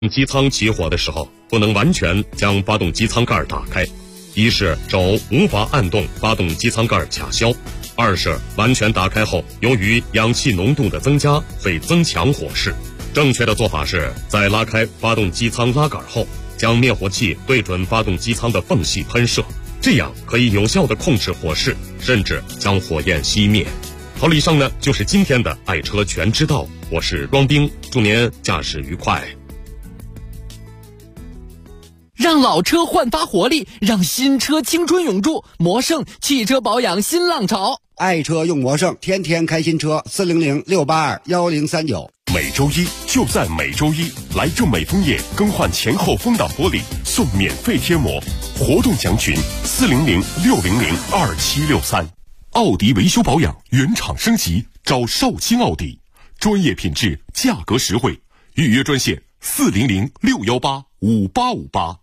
机舱起火的时候，不能完全将发动机舱盖打开，一是手无法按动发动机舱盖卡销，二是完全打开后，由于氧气浓度的增加会增强火势。正确的做法是在拉开发动机舱拉杆后，将灭火器对准发动机舱的缝隙喷射，这样可以有效地控制火势，甚至将火焰熄灭。好了，以上呢就是今天的爱车全知道，我是庄兵，祝您驾驶愉快。 让老车焕发活力，让新车青春永驻。魔胜汽车保养新浪潮， 爱车用魔胜，天天开新车。400-682-1039。 每周一就在每周一，来正美枫叶更换前后风挡玻璃送免费贴膜，活动详询400-600-2763。奥迪维修保养原厂升级，找绍兴奥迪，专业品质，价格实惠，预约专线400-618-5858。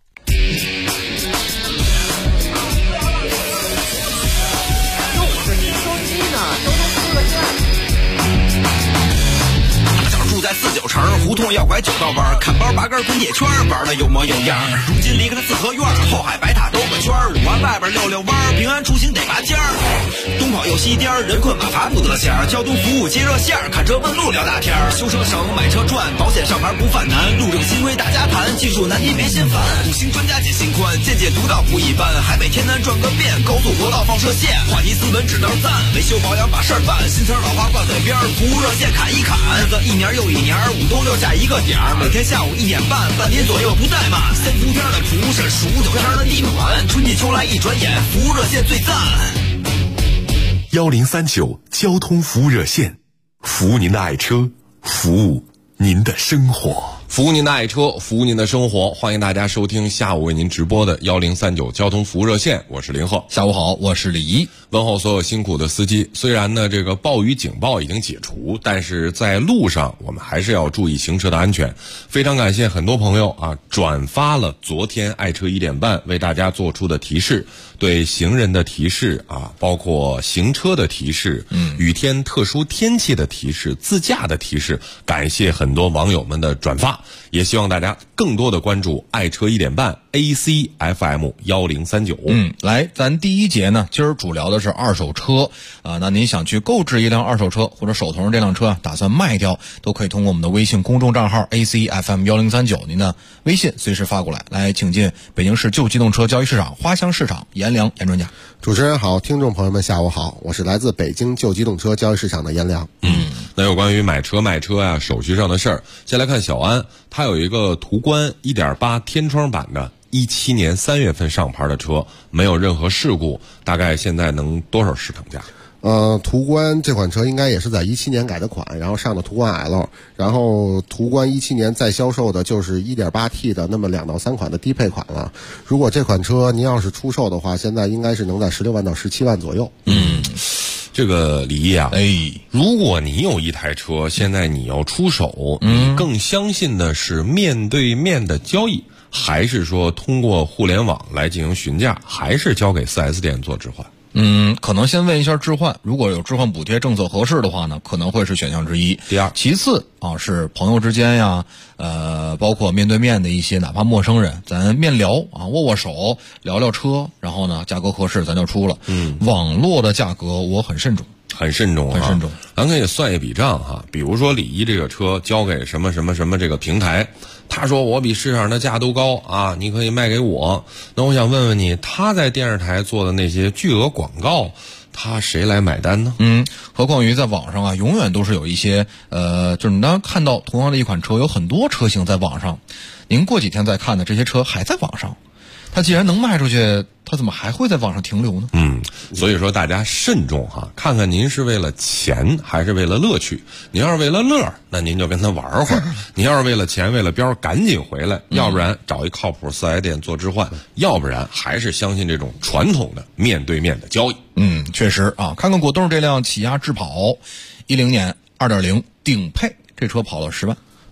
住在49城，胡同要拐9道弯，看包8根滚铁圈，玩的有模有样。如今离开了四合院，后海白塔兜个圈，5环外边溜溜弯，平安出行得拔尖儿。东跑又西颠，人困马乏不得闲，交通服务接热线，看车问路聊大天，修车省买车赚，保险上牌不犯难，路政新规大家谈，技术难题别心烦，5星专家解心宽，见解独到不一般，海北天南转个遍，高速国道放射线，话题斯文只能赞，维修保养把事儿办，新词老话挂嘴边，服务热线砍一砍，日子一年又一年，5冬6夏一个点儿，每天下午1点半，半年左右不怠慢，3伏天的厨师，数9天的地暖，春季秋来一转眼，服务热线最赞。 1039交通服务热线，服务您的爱车，服务您的生活。 服务您的爱车，服务您的生活，欢迎大家收听下午为您直播的1039交通服务热线，我是林鹤。 下午好，我是李怡。 问候所有辛苦的司机。虽然呢这个暴雨警报已经解除，但是在路上我们还是要注意行车的安全。非常感谢很多朋友啊转发了昨天爱车1点半为大家做出的提示，对行人的提示啊，包括行车的提示，雨天特殊天气的提示，自驾的提示，感谢很多网友们的转发，也希望大家更多的关注爱车1点半 ACFM 1039。 来，咱第一节呢，今儿主聊的是二手车啊。那您想去购置一辆二手车，或者手头上这辆车打算卖掉，都可以通过我们的微信公众账号 ACFM 1039，您的微信随时发过来。来，请进北京市旧机动车交易市场花乡市场严良严专家。 主持人好，听众朋友们下午好，我是来自北京旧机动车交易市场的严良。 那有关于买车卖车啊手续上的事儿，先来看小安，他有一个途观 1.8 天窗版的17年3月份上牌的车，没有任何事故，大概现在能多少市场价？ 途观这款车应该也是在17年改的款，然后上的途观 L， 然后途观17年再销售的就是 1.8T 的那么2到3款的低配款了。如果这款车您要是出售的话，现在应该是能在16万到17万左右。 这个李毅啊，如果你有一台车，现在你要出手，你更相信的是面对面的交易，还是说通过互联网来进行询价，还是交给 4S 店做置换？ 可能先问一下置换，如果有置换补贴政策合适的话呢，可能会是选项之一。 第二， 其次啊是朋友之间呀，包括面对面的一些哪怕陌生人，咱面聊啊，握握手，聊聊车，然后呢价格合适咱就出了。网络的价格我很慎重。 很慎重，咱可以算一笔账哈。比如说李一这个车交给什么什么什么这个平台，他说我比市场的价都高啊，你可以卖给我。那我想问问你，他在电视台做的那些巨额广告，他谁来买单呢？ 何况于在网上啊，永远都是有一些就是你当看到同样的一款车，有很多车型在网上，您过几天再看呢，这些车还在网上。它既然能卖出去，它怎么还会在网上停留呢？ 所以说大家慎重哈，看看您是为了钱还是为了乐趣。您要是为了乐，那您就跟他玩会儿；您要是为了钱为了标，赶紧回来，要不然找一靠谱4S店做置换，要不然还是相信这种传统的面对面的交易。 确实啊，看看果冻这辆起亚智跑，10年2.0顶配，这车跑了10万。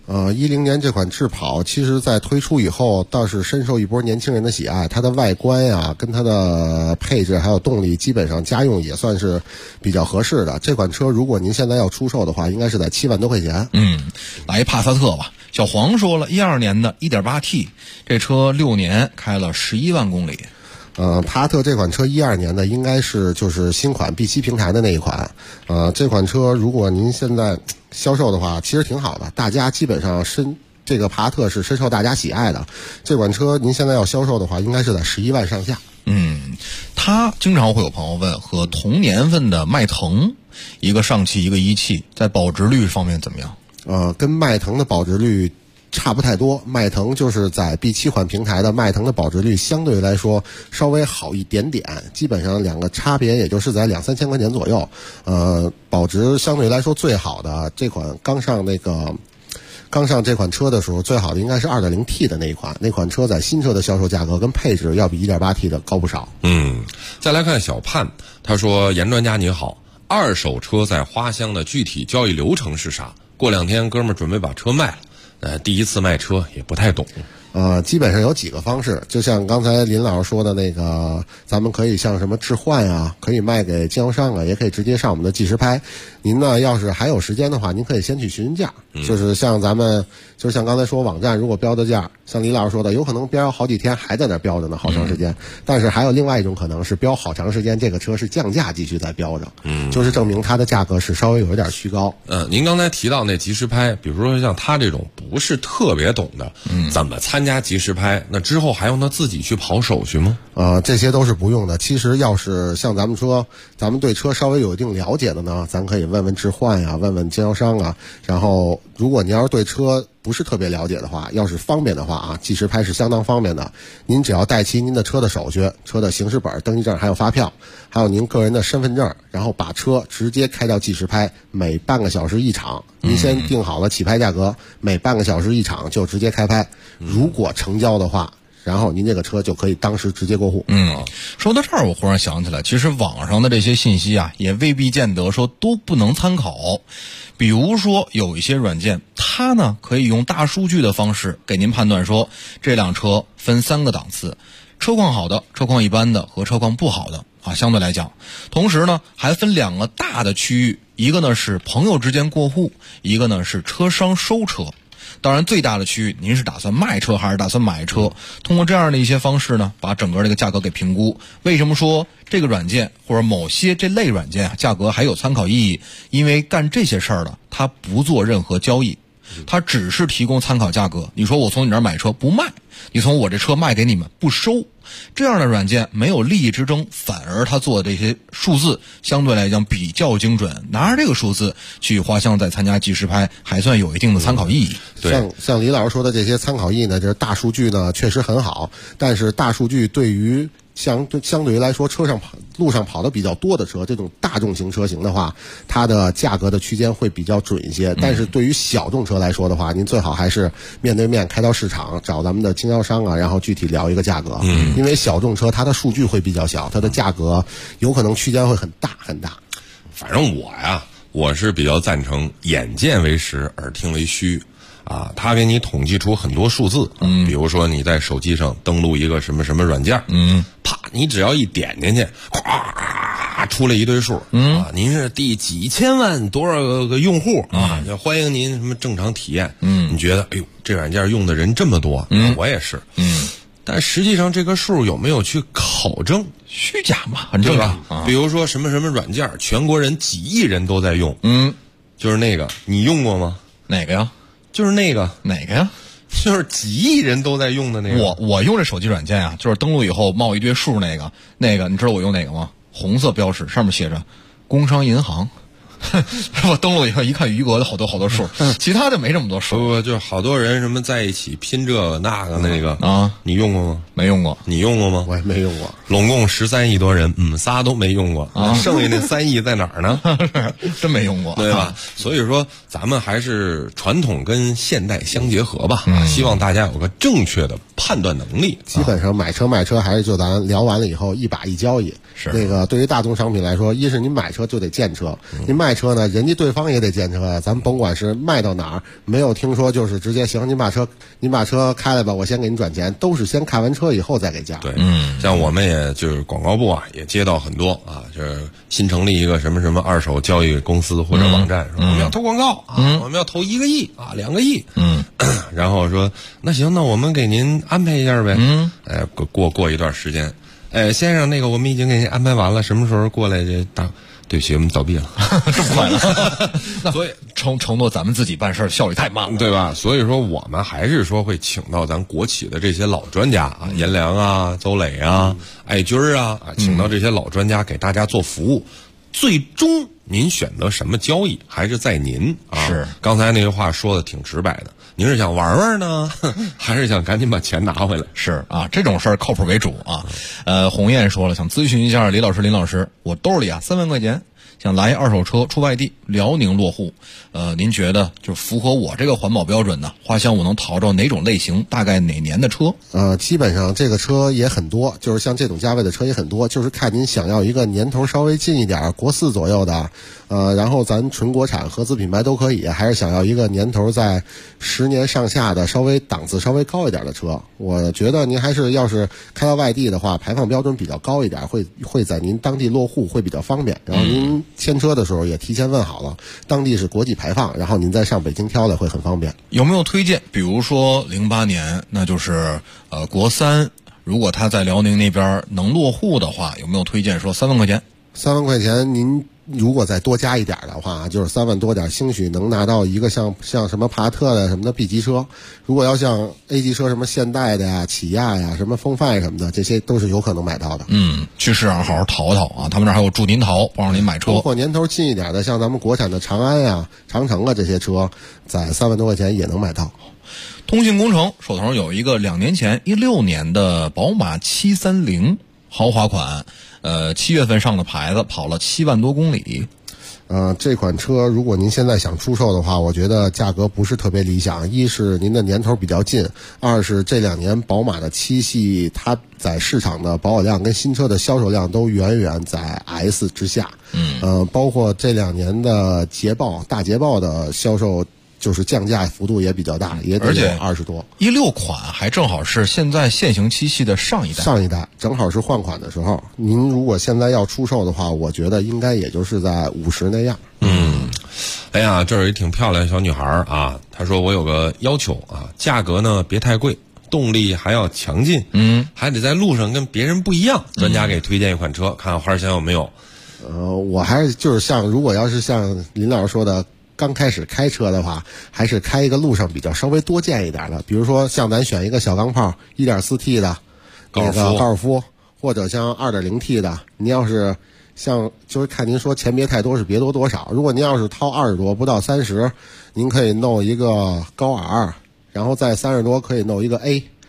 10年这款智跑，其实在推出以后，倒是深受一波年轻人的喜爱。它的外观呀，跟它的配置还有动力，基本上家用也算是比较合适的。这款车如果您现在要出售的话，应该是在7万多块钱。 来一帕萨特吧。小黄说了，12年的 1.8T， 这车6年开了11万公里。 帕萨特这款车12年的应该是就是新款 B7 平台的那一款。这款车如果您现在销售的话，其实挺好的，大家基本上这个帕萨特是深受大家喜爱的。这款车您现在要销售的话，应该是在11万上下。 它经常会有朋友问，和同年份的迈腾，一个上汽一个一汽，在保值率方面怎么样？ 跟迈腾的保值率差不太多。迈腾就是在 B7 款平台的迈腾的保值率相对来说稍微好一点点，基本上两个差别也就是在2-3千块钱左右。保值相对来说最好的这款刚上这款车的时候，最好的应该是 2.0T 的那一款。那款车在新车的销售价格跟配置要比 1.8T 的高不少。 再来看小盼，他说：严专家你好，二手车在花乡的具体交易流程是啥？过2天哥们儿准备把车卖了，第一次卖车也不太懂。 基本上有几个方式，就像刚才林老师说的那个，咱们可以像什么置换啊，可以卖给经销商啊，也可以直接上我们的即时拍。您呢，要是还有时间的话，您可以先去询询价，就是像刚才说网站如果标的价，像李老师说的，有可能标好几天还在那标着呢，好长时间。但是还有另外一种可能是标好长时间，这个车是降价继续在标着，就是证明它的价格是稍微有一点虚高。 您刚才提到那即时拍，比如说像他这种不是特别懂的，怎么参加即时拍？那之后还用他自己去跑手续吗？ 这些都是不用的。其实要是像咱们对车稍微有一定了解的呢，咱可以问问置换呀，问问经销商啊。然后如果你要是对车不是特别了解的话，要是方便的话啊，即时拍是相当方便的。您只要带齐您的车的手续、车的行驶本、登记证，还有发票，还有您个人的身份证，然后把车直接开到即时拍，每半个小时一场。您先定好了起拍价格，每半个小时一场就直接开拍。如果成交的话，然后您这个车就可以当时直接过户。 说到这儿，我忽然想起来，其实网上的这些信息啊，也未必见得说都不能参考。比如说有一些软件，它呢可以用大数据的方式给您判断说，这辆车分3个档次，车况好的、车况一般的和车况不好的啊，相对来讲。同时呢，还分2个大的区域，一个呢是朋友之间过户，一个呢是车商收车。当然最大的区域，您是打算卖车还是打算买车？通过这样的一些方式呢，把整个这个价格给评估。为什么说这个软件或者某些这类软件啊，价格还有参考意义？因为干这些事儿的，它不做任何交易，它只是提供参考价格。你说我从你那儿买车不卖，你从我这车卖给你们不收，这样的软件没有利益之争，反而它做的这些数字相对来讲比较精准，拿着这个数字去花乡再参加即时拍，还算有一定的参考意义。 像李老师说的这些参考意义呢，就是大数据呢确实很好，但是大数据对于相对于来说路上跑的比较多的车，这种大众型车型的话，它的价格的区间会比较准一些。但是对于小众车来说的话，您最好还是面对面开到市场找咱们的经销商啊，然后具体聊一个价格。因为小众车它的数据会比较小，它的价格有可能区间会很大很大。 反正我是比较赞成眼见为实，耳听为虚。他给你统计出很多数字，比如说你在手机上登录一个什么什么软件，啪，你只要一点进去，咵，出来一堆数，您是第几千万多少个用户啊？欢迎您什么正常体验，你觉得哎呦，这软件用的人这么多，我也是，但实际上这个数有没有去考证？ 虚假嘛，很正常。 比如说什么什么软件，全国人几亿人都在用，就是那个，你用过吗？ 哪个呀？ 就是那个。 哪个呀？ 就是几亿人都在用的那个。 我用这手机软件啊，就是登录以后冒一堆数那个，你知道我用哪个吗？红色标识，上面写着工商银行。我登录以后一看，余额的好多数，其他的没这么多数。 不，就是好多人什么在一起拼这个那个那个啊， 你用过吗？ 没用过。 你用过吗？ 我也没用过。 拢共13亿多人，仨都没用过啊，剩下那3亿在哪儿呢？ 真没用过， 对吧？所以说，咱们还是传统跟现代相结合吧。希望大家有个正确的判断能力。 基本上买车卖车还是就咱聊完了以后一把一交易。 是那个对于大宗商品来说，一是您买车就得见车，您卖卖车呢，人家对方也得见车呀，咱甭管是卖到哪儿，没有听说就是直接行，您把车开来吧，我先给您转钱，都是先看完车以后再给价。 对，像我们也就是广告部啊，也接到很多啊，就是新成立一个什么什么二手交易公司或者网站，说我们要投广告啊，我们要投1个亿啊，2个亿，然后说那行，那我们给您安排一下呗，过一段时间，先生，那个我们已经给您安排完了，什么时候过来这打？对不起，我们倒闭了， 这么快了。所以承诺咱们自己办事效率太慢了， 对吧？所以说我们还是说会请到咱国企的这些老专家啊，阎良啊、邹磊啊、艾军啊，请到这些老专家给大家做服务。最终您选择什么交易还是在您啊。 是， 刚才那个话说的挺直白的。您是想玩玩呢，还是想赶紧把钱拿回来？ 是啊，这种事儿靠谱为主啊。鸿雁说了，想咨询一下林老师，我兜里啊3万块钱，想来二手车出外地，辽宁落户。您觉得就符合我这个环保标准呢？花乡我能淘着哪种类型，大概哪年的车？ 基本上这个车也很多，就是像这种价位的车也很多，就是看您想要一个年头稍微近一点，国4左右的，然后咱纯国产合资品牌都可以，还是想要一个年头在10年上下的稍微档次稍微高一点的车。我觉得您还是要是开到外地的话，排放标准比较高一点，会在您当地落户会比较方便。然后您签车的时候也提前问好了，当地是国际排放，然后您再上北京挑的会很方便。 有没有推荐？比如说08年，那就是国3，如果他在辽宁那边能落户的话，有没有推荐说3万块钱 ？3万块钱，您如果再多加一点的话，就是3万多点，兴许能拿到一个像什么帕萨特的什么的 B 级车。如果要像 A 级车，什么现代的呀、起亚呀、什么风范什么的，这些都是有可能买到的。 去市场好好淘淘啊，他们那儿还有祝您淘，帮着您买车。 包括年头近一点的，像咱们国产的长安呀、长城啊这些车，在3万多块钱也能买到。 通信工程手头有一个2年前16年的宝马730豪华款，7月份上的牌子，跑了7万多公里。 这款车如果您现在想出售的话，我觉得价格不是特别理想。一是您的年头比较近，二是这2年宝马的7系它在市场的保有量跟新车的销售量都远远在 S 之下。包括这2年的大捷豹的销售就是降价幅度也比较大，也得有20多。 16款还正好是现在现行7系的上一代正好是换款的时候。您如果现在要出售的话，我觉得应该也就是在50那样。 哎呀，这儿有一挺漂亮的小女孩啊，她说我有个要求啊，价格呢别太贵，动力还要强劲，还得在路上跟别人不一样。专家给推荐一款车，看看花乡有没有。 我还是就是如果要是像林老师说的，刚开始开车的话，还是开一个路上比较稍微多见一点的，比如说像咱选一个小钢炮 1.4T 的高尔夫，或者像 2.0T 的。您要是像就是看您说钱别太多是别多多少，如果您要是掏20多不到30，您可以弄一个高 R， 然后再30多可以弄一个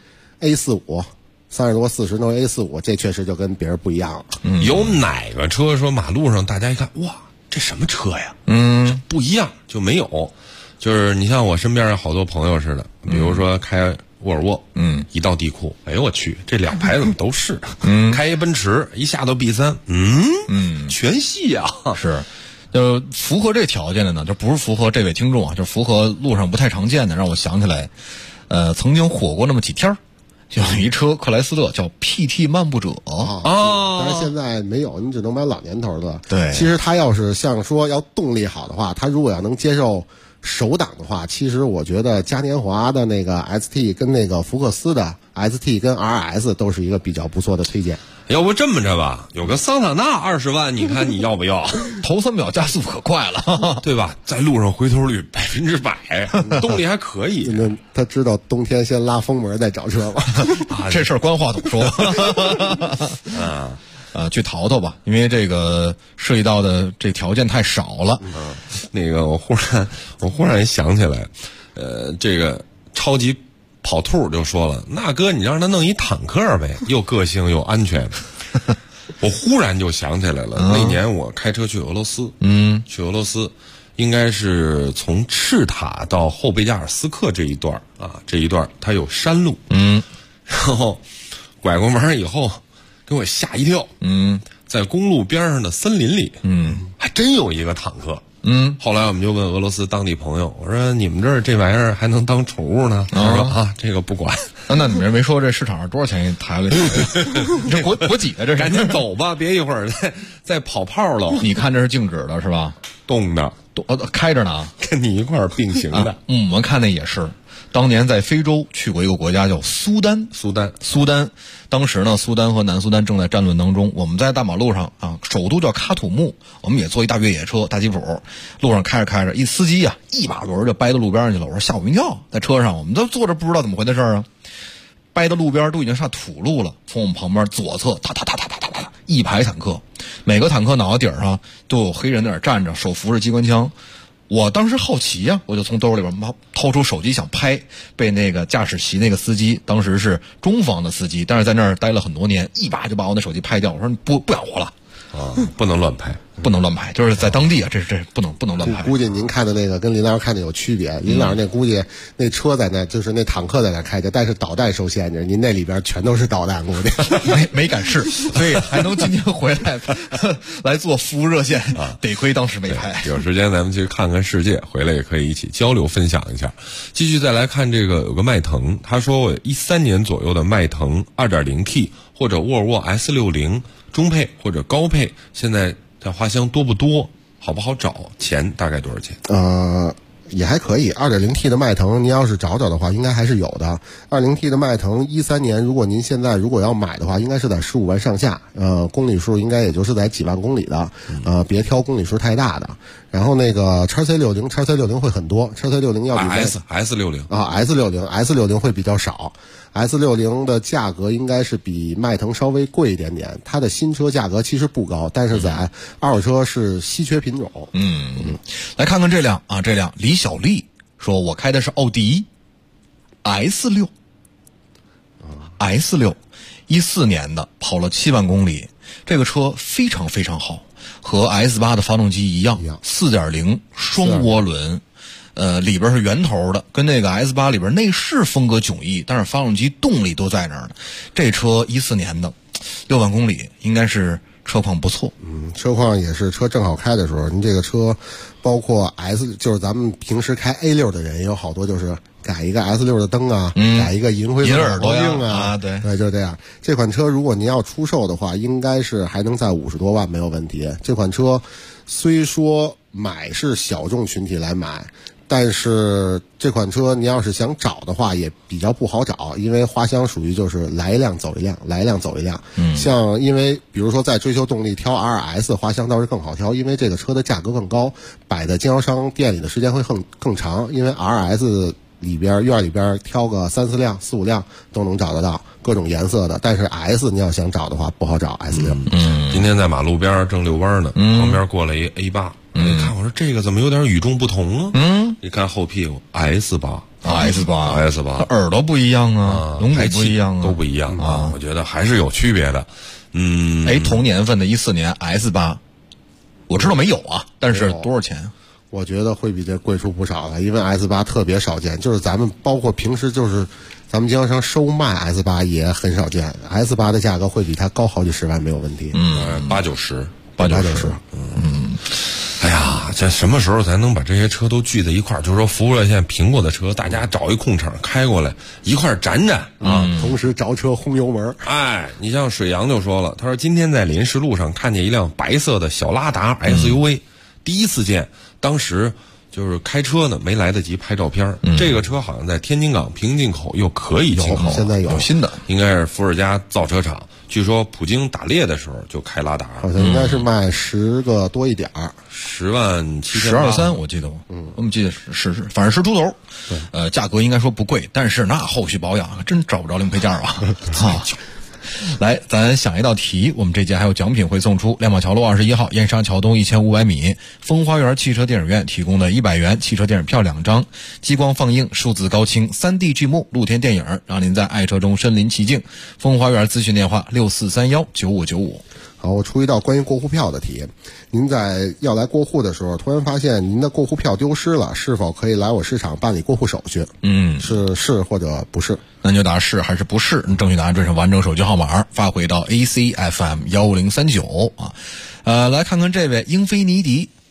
A45， 30多40弄 A45， 这确实就跟别人不一样了。 有哪个车说马路上大家一看，哇，这什么车呀？这不一样就没有。就是你像我身边有好多朋友似的，比如说开沃尔沃，一到地库，哎呦我去，这2排怎么都是？开一奔驰，一下到 B3，全系啊。 是，就符合这条件的呢，就不是符合这位听众啊，就符合路上不太常见的。让我想起来，曾经火过那么几天有一车克莱斯勒叫 PT 漫步者但是现在没有，你只能买老年头的。 对， 其实它要是像说要动力好的话，它如果要能接受手挡的话，其实我觉得嘉年华的那个 ST 跟那个福克斯的 ST 跟 RS 都是一个比较不错的推荐。 要不这么着吧，有个桑塔纳20万，你看你要不要？ 头3秒加速可快了， 对吧？在路上回头率100%，动力还可以。 那他知道冬天先拉风门再找车吗？ 这事儿关话筒说。去淘淘吧，因为这个涉及到的这条件太少了。 那个我忽然想起来，这个超级跑兔就说了，那哥你让他弄一坦克呗，又个性又安全。我忽然就想起来了，那年我开车去俄罗斯，去俄罗斯，应该是从赤塔到后贝加尔斯克这一段啊，这一段它有山路，然后拐过弯以后。给我吓一跳，在公路边上的森林里，还真有一个坦克， 后来我们就问俄罗斯当地朋友，我说你们这儿这玩意儿还能当宠物呢？他说啊，这个不管。 那你们没说这市场上多少钱一台了？你这国几的这是？ 赶紧走吧，别一会儿再跑炮了。 你看这是静止的是吧？ 动的， 开着呢， 跟你一块儿并行的。 我们看那也是。当年在非洲去过一个国家叫苏丹，当时呢，苏丹和南苏丹正在战乱当中。我们在大马路上啊，首都叫喀土穆，我们也坐一大越野车、大吉普，路上开着，一司机啊，一把轮就掰到路边上去了。我说吓我一跳，在车上我们都坐着不知道怎么回的事啊，掰到路边都已经上土路了。从我们旁边左侧，哒一排坦克，每个坦克脑袋顶上都有黑人在那站着，手扶着机关枪。我当时好奇呀，我就从兜里边掏出手机想拍，被那个驾驶席那个司机，当时是中方的司机，但是在那儿待了很多年，一把就把我那手机拍掉。我说不想活了啊，不能乱拍， 就是在当地啊，这不能乱拍。 估计您看的那个跟林老师看的有区别，林老师那估计那车在那，就是那坦克在那开着，但是导弹受限制，您那里边全都是导弹，估计没敢试，所以还能今天回来来做服务热线啊，得亏当时没拍。 有时间咱们去看看世界，回来也可以一起交流分享一下。继续再来看这个，有个迈腾，他说13年左右的迈腾 2.0T 或者沃尔沃 S60 中配或者高配，现在在花乡多不多？好不好找？钱大概多少钱？ 也还可以。2.0T 的迈腾，您要是找的话，应该还是有的。2.0T 的迈腾13年，如果您现在要买的话，应该是在15万上下。公里数应该也就是在几万公里的。别挑公里数太大的。然后那个 XC60 会很多 ，XC60 要比 S60 啊 S60 会比较少。S60 的价格应该是比迈腾稍微贵一点点，它的新车价格其实不高，但是在二手车是稀缺品种。 来看看这辆李小丽说，我开的是奥迪 S6， 14年的，跑了7万公里，这个车非常非常好，和 S8 的发动机一样 4.0 双涡轮。里边是圆头的，跟那个 S8 里边内饰风格迥异，但是发动机动力都在那儿呢。这车14年的，6万公里，应该是车况不错。 车况也是车正好开的时候，您这个车包括 就是咱们平时开 A6 的人也有好多，就是改一个 S6 的灯啊，改一个银灰色的后镜啊， 对， 就是这样。这款车如果您要出售的话，应该是还能在50多万没有问题。这款车虽说买是小众群体来买，但是这款车你要是想找的话也比较不好找，因为花乡属于就是来一辆走一辆，来一辆走一辆。像因为比如说在追求动力挑 RS， 花乡倒是更好挑，因为这个车的价格更高，摆在经销商店里的时间会更长，因为 RS 里边院里边挑个3、4辆、4、5辆都能找得到各种颜色的，但是 S 你要想找的话不好找 S6。 今天在马路边正遛弯呢，旁边过来一 A8，你看我说这个怎么有点与众不同啊？一看后屁股 S8， 耳朵不一样啊，龙骨不一样啊， 都不一样啊，我觉得还是有区别的。 同年份的14年 S8， 我知道没有啊，但是多少钱？ 我觉得会比这贵出不少了，因为 S8 特别少见，就是咱们包括平时就是咱们经销商收卖 S8 也很少见， S8 的价格会比它高好几十万没有问题。 80-90。 哎呀， 这什么时候才能把这些车都聚在一块儿？就是说服务热线苹果的车，大家找一空场开过来一块儿展啊， 同时着车轰油门。 你像水阳就说了，他说今天在临时路上看见一辆白色的小拉达 SUV，第一次见，当时就是开车呢，没来得及拍照片。这个车好像在天津港平进口又可以进口， 现在有新的， 应该是伏尔加造车厂。据说普京打猎的时候就开拉达， 好像应该是卖10个多一点 ，10万7千 12.3，我记得我们记得是，反正10出头。对，价格应该说不贵，但是那后续保养真找不着零配件啊。来，咱想一道题，我们这节还有奖品会送出。亮马桥路21号燕莎桥东1500米风花园汽车电影院提供的100元汽车电影票2张，激光放映、数字高清、3D 剧目、露天电影，让您在爱车中身临其境。风花园咨询电话64319595。 好，我出一道关于过户票的题。您在要来过户的时候，突然发现您的过户票丢失了，是否可以来我市场办理过户手续？是或者不是？ 那就答是还是不是？正确答案准上完整手机号码发回到 ACFM 1039啊。来看看这位英菲尼迪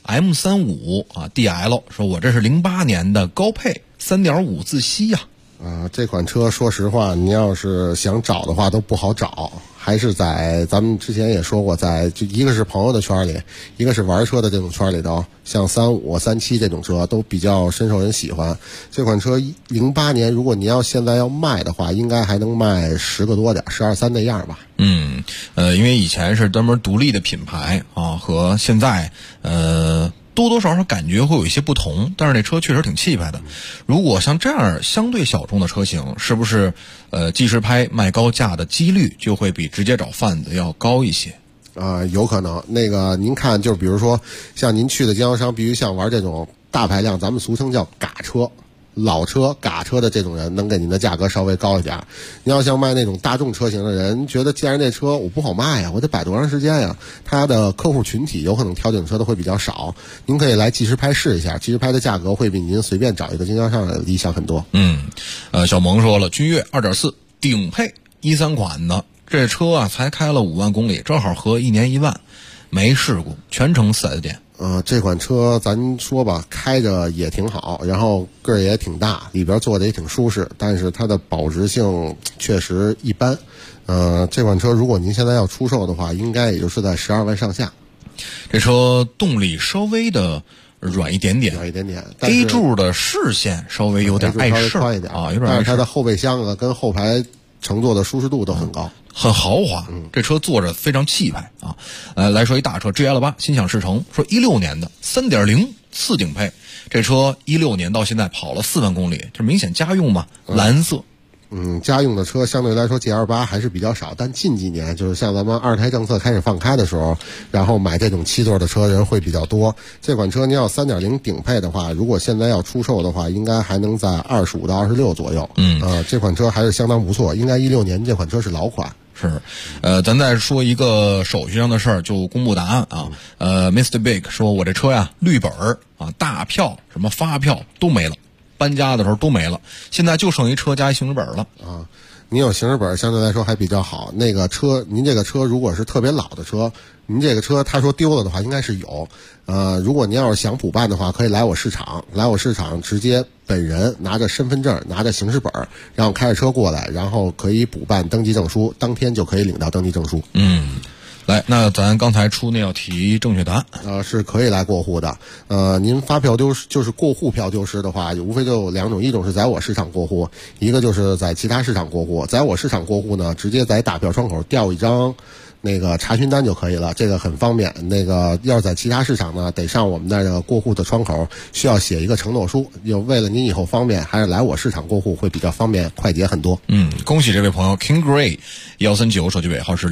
M35啊 DL 说，我这是08年的高配3.5自吸呀。 这款车说实话，你要是想找的话都不好找，还是在咱们之前也说过，在就一个是朋友的圈里，一个是玩车的这种圈里头，像35、37这种车都比较深受人喜欢。这款车08年，如果你要现在要卖的话，应该还能卖10个多点，12、13那样吧。 因为以前是专门独立的品牌啊，和现在多多少少感觉会有一些不同，但是这车确实挺气派的。如果像这样相对小众的车型，是不是即时拍卖高价的几率就会比直接找贩子要高一些？ 有可能。那个您看，就比如说像您去的经销商，必须像玩这种大排量，咱们俗称叫嘎车。老车、嘎车的这种人能给您的价格稍微高一点。你要像卖那种大众车型的人，觉得既然这车我不好卖呀，我得摆多长时间呀？他的客户群体有可能挑这种车的会比较少。您可以来即时拍试一下，即时拍的价格会比您随便找一个经销商理想很多。 小萌说了，君越2.4顶配13款的这车啊，才开了5万公里，正好合1年1万，没事故，全程4S店。 这款车咱说吧，开着也挺好，然后个儿也挺大，里边坐的也挺舒适，但是它的保值性确实一般。这款车如果您现在要出售的话，应该也就是在12万上下。 这车动力稍微的软一点点，A 柱的视线稍微有点碍事啊，有点碍事。 但是它的后备箱跟后排乘坐的舒适度都很高。 很豪华，这车坐着非常气派啊！来说一大车 GL8 心想事成，说16年的 3.0 次顶配，这车16年到现在跑了4万公里，这明显家用嘛，蓝色。 家用的车相对来说 GL8 还是比较少，但近几年就是像咱们2胎政策开始放开的时候，然后买这种7座的车人会比较多。这款车你要 3.0 顶配的话，如果现在要出售的话，应该还能在25到26左右。这款车还是相当不错，应该16年这款车是老款。 是，咱再说一个手续上的事儿，就公布答案啊。Mr. Big 说，我这车呀，绿本儿啊，大票什么发票都没了，搬家的时候都没了，现在就剩一车加一行驶本了啊。您有行驶本相对来说还比较好。那个车，您这个车如果是特别老的车，您这个车他说丢了的话，应该是有。如果您要是想补办的话，可以来我市场直接本人拿着身份证，拿着行驶本，然后开着车过来，然后可以补办登记证书，当天就可以领到登记证书。 来，那咱刚才出那道题正确答案是可以来过户的。您发票丢失，就是过户票丢失的话，无非就有2种，一种是在我市场过户，一个就是在其他市场过户。在我市场过户呢，直接在打票窗口调一张那个查询单就可以了，这个很方便。那个要是在其他市场呢，得上我们那个过户的窗口，需要写一个承诺书。就为了您以后方便，还是来我市场过户会比较方便快捷很多。 恭喜这位朋友 King Gray 139，手机尾号是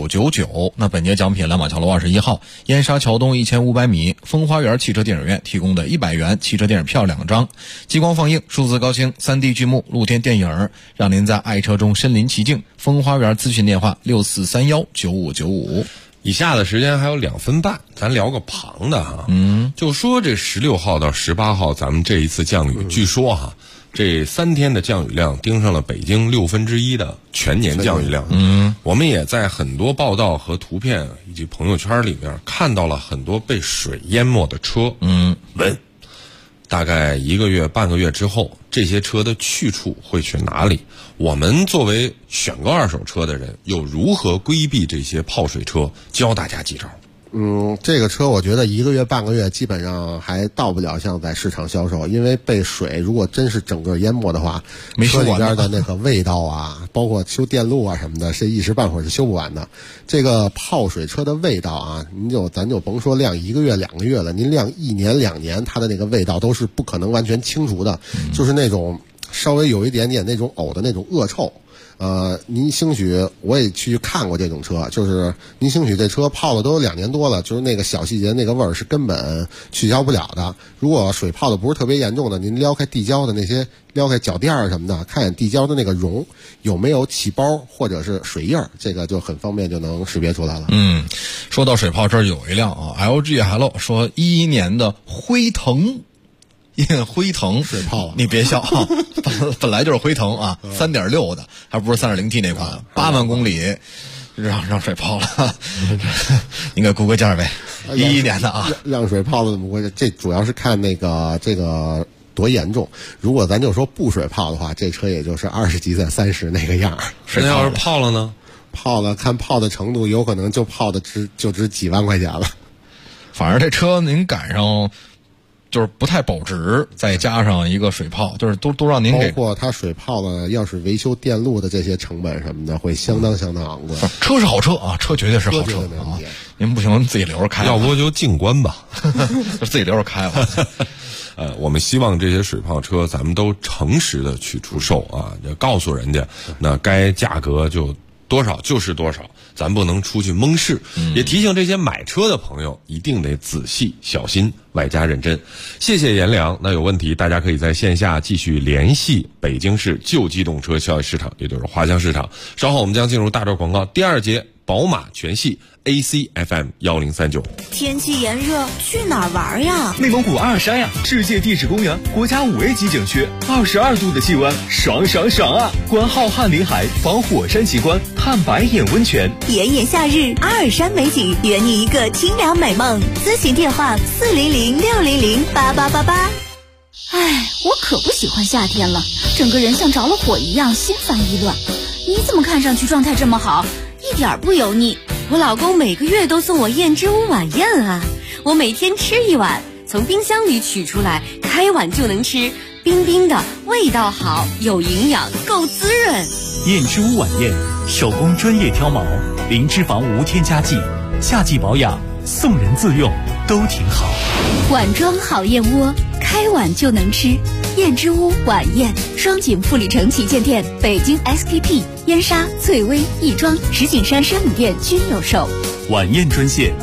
0999。那本节奖品，两马桥路21号燕莎桥东1500米风花园汽车电影院提供的100元汽车电影票2张，激光放映、数字高清、3D 剧目、露天电影，让您在爱车中身临其境。风花园咨询电话64319595。 以下的时间还有2分半，咱聊个旁的哈。就说这16号到18号，咱们这一次降雨，据说哈，这3天的降雨量盯上了北京1/6的全年降雨量。我们也在很多报道和图片以及朋友圈里面看到了很多被水淹没的车。大概1个月、半个月之后，这些车的去处会去哪里？我们作为选购二手车的人，又如何规避这些泡水车？教大家几招。 这个车我觉得1个月、半个月基本上还到不了像在市场销售，因为被水如果真是整个淹没的话，车里边的那个味道啊，包括修电路啊什么的，是一时半会儿是修不完的。这个泡水车的味道啊，咱就甭说晾1个月、2个月了，您晾1年、2年，它的那个味道都是不可能完全清除的，就是那种稍微有一点点那种呕的那种恶臭。您兴许我也去看过这种车，就是您兴许这车泡了都有2年多了，就是那个小细节那个味儿是根本去消不了的。如果水泡的不是特别严重的，您撩开地胶的那些，撩开脚垫什么的，看见地胶的那个绒有没有起包或者是水印，这个就很方便就能识别出来了。 说到水泡，这儿有一辆啊 LG 说11年的辉腾。辉腾水泡， 你别笑啊，本来就是辉腾啊，3.6的，还不是3.0T 那款，8万公里， 让水泡了，您给估个价呗，11年的啊， 让水泡了怎么回事？这主要是看这个多严重。如果咱就说不水泡的话，这车也就是20几载30那个样。 那要是泡了呢？ 泡了看泡的程度，有可能就泡的就值几万块钱了。 反正这车您赶上就是不太保值，再加上一个水泡，就是都让您给， 包括它水泡了，要是维修电路的这些成本什么的，会相当昂贵。 车是好车啊，车绝对是好车啊！您不行自己留着开， 要不就静观吧， 就自己留着开吧。 我们希望这些水泡车咱们都诚实的去出售啊，就告诉人家，那该价格就多少就是多少，咱不能出去蒙事。也提醒这些买车的朋友一定得仔细小心，外加认真。谢谢颜良。那有问题大家可以在线下继续联系北京市旧机动车交易市场，也就是华强市场。稍后我们将进入大轴广告第2节，宝马全系 ACFM 1039。 天气炎热，去哪儿玩呀？ 内蒙古阿尔山呀，世界地质公园，国家5A 级景区，22度的气温，爽爽爽啊！观浩瀚林海，访火山奇观，探白眼温泉。 炎炎夏日，阿尔山美景，圆你一个清凉美梦。咨询电话400-600-8888。哎，我可不喜欢夏天了，整个人像着了火一样，心烦意乱。你怎么看上去状态这么好，一点不油腻？我老公每个月都送我燕之屋晚宴啊，我每天吃1碗，从冰箱里取出来，开碗就能吃，冰冰的，味道好，有营养，够滋润。 燕之屋晚宴，手工专业挑毛，零脂肪无添加剂，夏季保养，送人自用都挺好。 碗装好燕窝，开碗就能吃。燕之屋晚宴，双井富力城旗舰店、北京 SKP、燕莎、翠微、亦庄、石景山山姆店均有售。 晚宴专线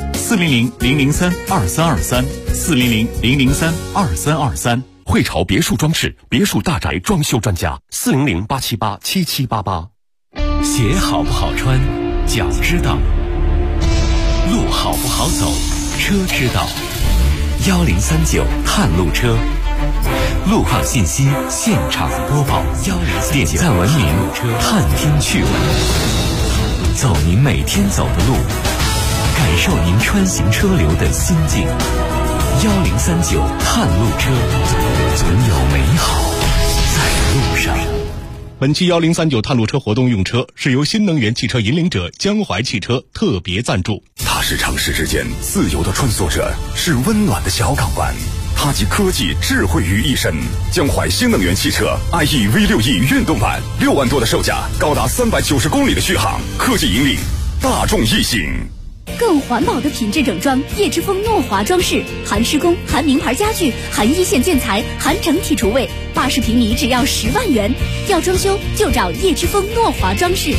400-003-2323，400-003-2323。 汇潮别墅装饰，别墅大宅装修专家，400-878-7788。 鞋好不好穿，脚知道；路好不好走，车知道。1039探路车，路况信息现场播报。点赞文明，探听趣闻，走您每天走的路，感受您穿行车流的心境。1039探路车，总有美好在路上。 本期1039探路车活动用车是由新能源汽车引领者江淮汽车特别赞助。 它是城市之间自由的穿梭者，是温暖的小港湾。它集科技智慧于一身。江淮新能源汽车 IE V6E 运动版，6万多的售价，高达390公里的续航，科技引领大众一行。 更环保的品质整装，叶之峰诺华装饰，含施工，含名牌家具，含一线建材，含整体厨卫，80平米只要10万元。要装修就找叶之峰诺华装饰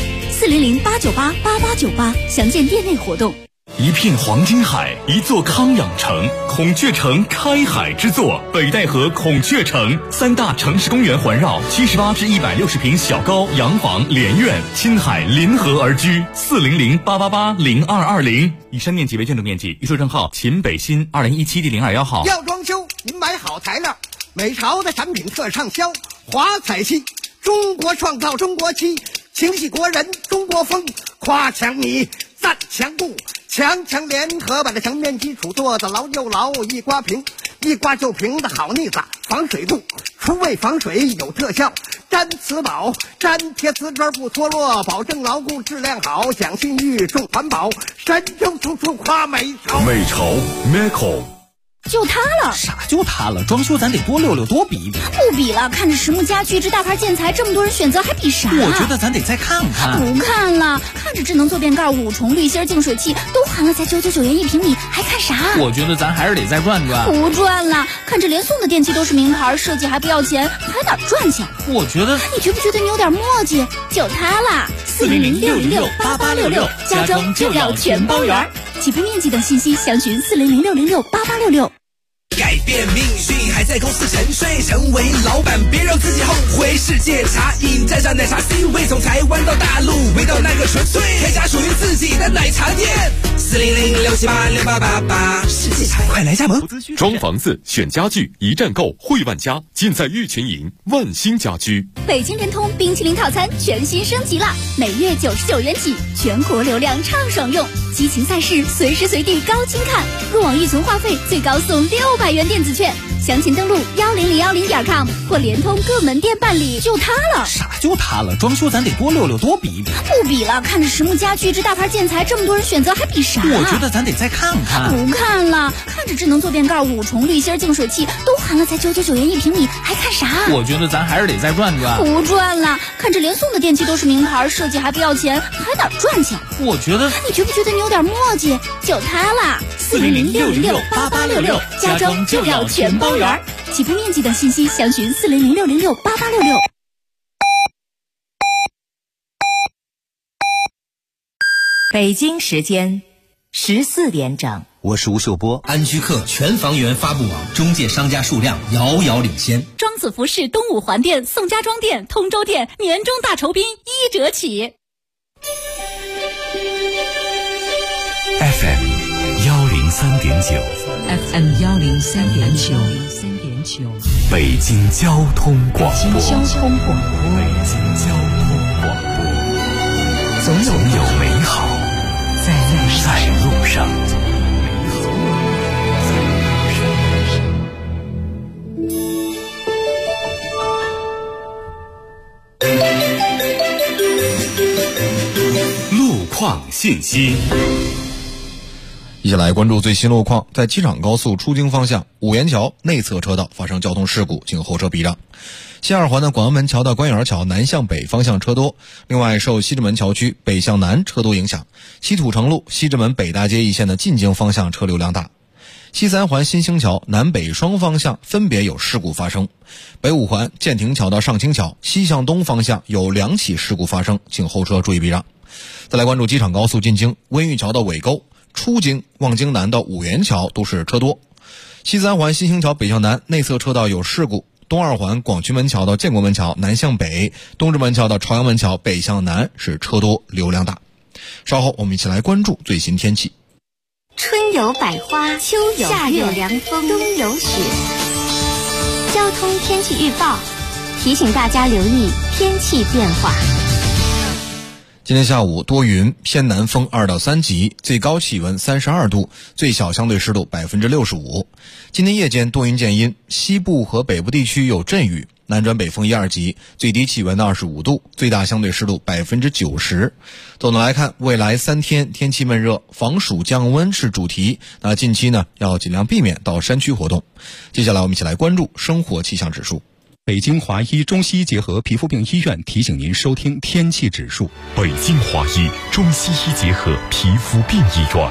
，400-898-8898，详见店内活动。 一片黄金海，一座康养城，孔雀城开海之作，北戴河孔雀城，3大城市公园环绕，78至160平小高洋房连院，亲海临河而居，400-888-0220。以上面积为建筑面积，预售证号秦北新2017第021号。 要装修，您买好材料，美潮的产品特畅销，华彩漆，中国创造中国漆，情系国人中国风，夸强你赞强固，强联合把这墙面基础做得牢又牢，一刮平，一刮就平的好腻子，防水度，除味防水有特效，粘瓷宝，粘贴瓷砖不脱落，保证牢固质量好，讲信誉重环保，神州处处夸美潮。 美潮 Meco。 就它了， 啥就它了？装修咱得多溜溜，多比一比。 不比了，看着实木家具这大牌建材，这么多人选择，还比啥？ 我觉得咱得再看看。 不看了，看着智能坐便盖、5重滤芯净水器都含了，才999元1平米，还看啥？ 我觉得咱还是得再转转。 不转了，看着连送的电器都是名牌，设计还不要钱，还哪赚去？ 我觉得， 你觉不觉得你有点磨叽？就它啦，400-606-8866，家装就要全包圆。起步面积等信息详询400-606-8866。 改变命运，还在公司沉睡。成为老板，别让自己后悔。世界茶饮沾上奶茶 C 位，从台湾到大陆，味道那个纯粹，开家属于自己的奶茶店。400-678-6888，世界茶快来加盟。 装房子选家具，一站购汇万家，尽在玉群营万兴家居。 北京联通冰淇淋套餐全新升级了，每月99元起，全国流量畅爽用，激情赛事随时随地高清看，入网预存话费最高送600元电子券。详情登录10010.com 或联通各门店办理。就它了？ 啥就它了？装修咱得多溜溜，多比一比。 不比了，看着实木家具这大牌建材这么多人选择，还比啥？ 我觉得咱得再看看。 不看了，看着智能坐垫盖、5重滤芯净水器都含了才999元1平米，还看啥？ 我觉得咱还是得再转转。 不转了，看着连送的电器都是名牌，设计还不要钱，还哪赚钱？ 我觉得， 你觉不觉得你有点磨叽？就它啦，400-606-8866，家装就要全包圆。起步面积等信息详询400-606-8866。 北京时间14点整。 我是吴秀波。安居客全房源发布网中介商家数量遥遥领先。 庄子服饰东五环店、宋家庄店、通州店年终大酬宾1折起。 FM 103.9 FM 103.9， 北京交通广播。 北京交通广播， 总有美好在路上。路况信息。 一起来关注最新路况。在机场高速出京方向五元桥内侧车道发生交通事故，请后车避让。西二环的广安门桥到官园桥南向北方向车多。另外，受西直门桥区北向南车多影响，西土城路西直门北大街一线的进京方向车流量大。西三环新兴桥南北双方向分别有事故发生。北五环建亭桥到上清桥西向东方向有2起事故发生，请后车注意避让。再来关注机场高速进京温榆桥到尾沟出京望京南到五元桥都是车多。西三环新兴桥北向南内侧车道有事故。东二环广渠门桥到建国门桥南向北，东直门桥到朝阳门桥北向南是车多流量大。稍后我们一起来关注最新天气。 春有百花，秋有夏有凉风，冬有雪。交通天气预报提醒大家留意天气变化。 今天下午多云，偏南风2到3级，最高气温32度，最小相对湿度65%。今天夜间多云见阴，西部和北部地区有阵雨，南转北风1、2级，最低气温25度，最大相对湿度90%。总的来看，未来3天天气闷热，防暑降温是主题。那近期呢，要尽量避免到山区活动。接下来我们一起来关注生活气象指数。 北京华医中西医结合皮肤病医院提醒您收听天气指数。 北京华医中西医结合皮肤病医院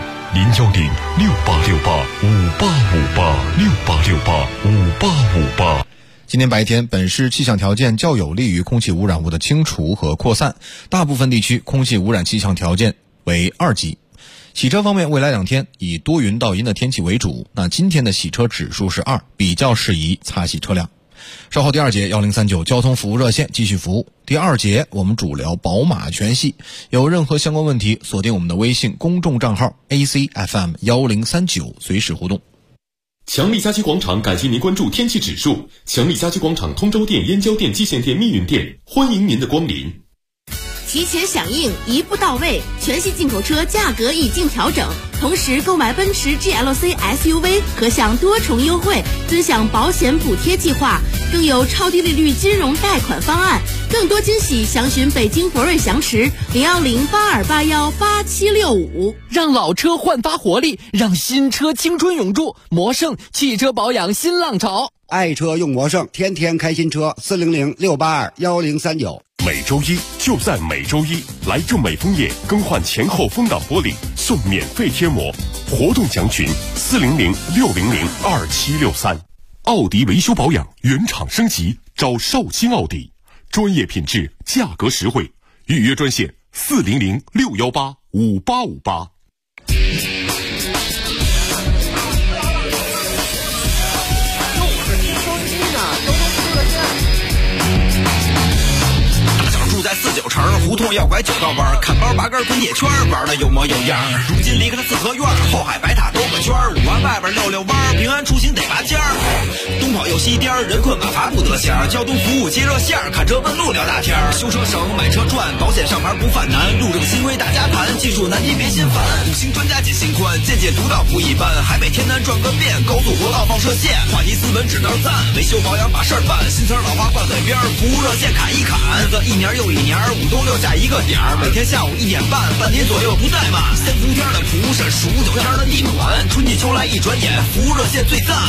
，010-6868-5858，6858-5858。 今天白天，本市气象条件较有利于空气污染物的清除和扩散，大部分地区空气污染气象条件为2级。洗车方面，未来2天以多云到阴的天气为主，那今天的洗车指数是2，比较适宜擦洗车辆。稍后第2节1039交通服务热线继续服务。第2节我们主聊宝马全系，有任何相关问题，锁定我们的微信公众账号 ACFM1039，随时互动。 强力家居广场感谢您关注天气指数。强力家居广场通州店、燕郊店、蓟县店、密云店，欢迎您的光临。 提前响应，一步到位，全系进口车价格已经调整，同时购买奔驰 GLC SUV 可享多重优惠，尊享保险补贴计划，更有超低利率金融贷款方案。更多惊喜详询北京博瑞翔驰010-8281-8765。 让老车焕发活力，让新车青春永驻。魔盛汽车保养新浪潮， 爱车用魔盛，天天开新车。400-682-1039。 每周一就在每周一，来正美枫叶更换前后风挡玻璃，送免费贴膜。活动详询400-600-2763。奥迪维修保养原厂升级，找绍兴奥迪，专业品质，价格实惠。预约专线400-618-5858。 9成，胡同要拐9道弯，看包拔根滚铁圈，玩的有模有样。如今离开了四合院，后海白塔兜个圈，5环外边溜弯，平安出行得拔尖儿。东跑又西颠，人困马乏不得闲，交通服务接热线，看车问路聊大天，修车省买车赚，保险上牌不犯难，路政新规大家谈，技术难题别心烦，五星专家解心宽，见解独到不一般，海北天南转个遍，高速国道放射线，话题斯文指道赞，维修保养把事儿办，新词老话挂嘴边，服务热线砍一砍，日子一年又一年，5都6下一个点儿，每天下午1点半，半年左右不怠慢，3伏天的蒲扇，数9天的地暖，春季秋来一转眼，服务热线最赞。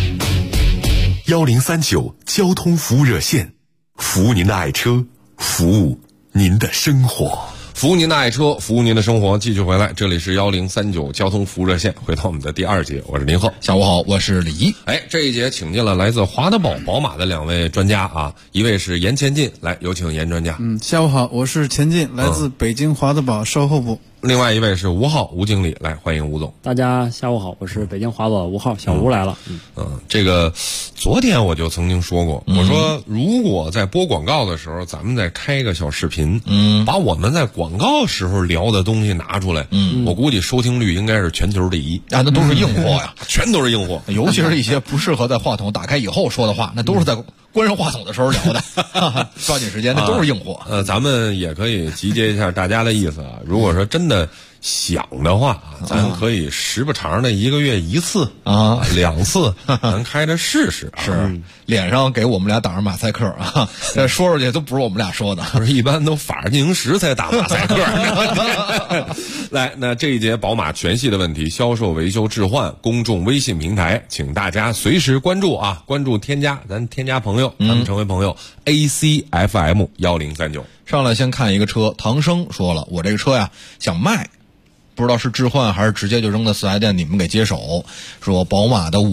1039交通服务热线，服务您的爱车，服务您的生活。 服务您的爱车，服务您的生活，继续回来，这里是1039交通服务热线，回到我们的第2节，我是林鹤。 下午好，我是李一。 这一节请进了来自华德宝宝马的2位专家啊，一位是严前进，来有请严专家。 下午好，我是前进，来自北京华德宝售后部。 另外一位是吴浩吴经理，来欢迎吴总。 大家下午好，我是北京华德宝吴浩，小吴来了。 这个昨天我就曾经说过，我说如果在播广告的时候，咱们再开一个小视频，把我们在广告时候聊的东西拿出来，我估计收听率应该是全球第一啊，那都是硬货呀， 全都是硬货， 尤其是一些不适合在话筒打开以后说的话，那都是在关上话筒的时候聊的，抓紧时间，那都是硬货。 咱们也可以集结一下大家的意思啊，如果说真的想的话，咱可以时不常的1个月1次啊，2次，咱开着试试。 是，脸上给我们俩打上马赛克啊，这说出去都不是我们俩说的， 不是一般都法制进行时才打马赛克。来，那这一节宝马全系的问题，销售维修置换公众微信平台，请大家随时关注啊，关注添加朋友，咱们成为朋友 ACFM 1039。 上来先看一个车，唐生说了，我这个车呀想卖。不知道是置换还是直接就扔到4S店，你们给接手。说宝马的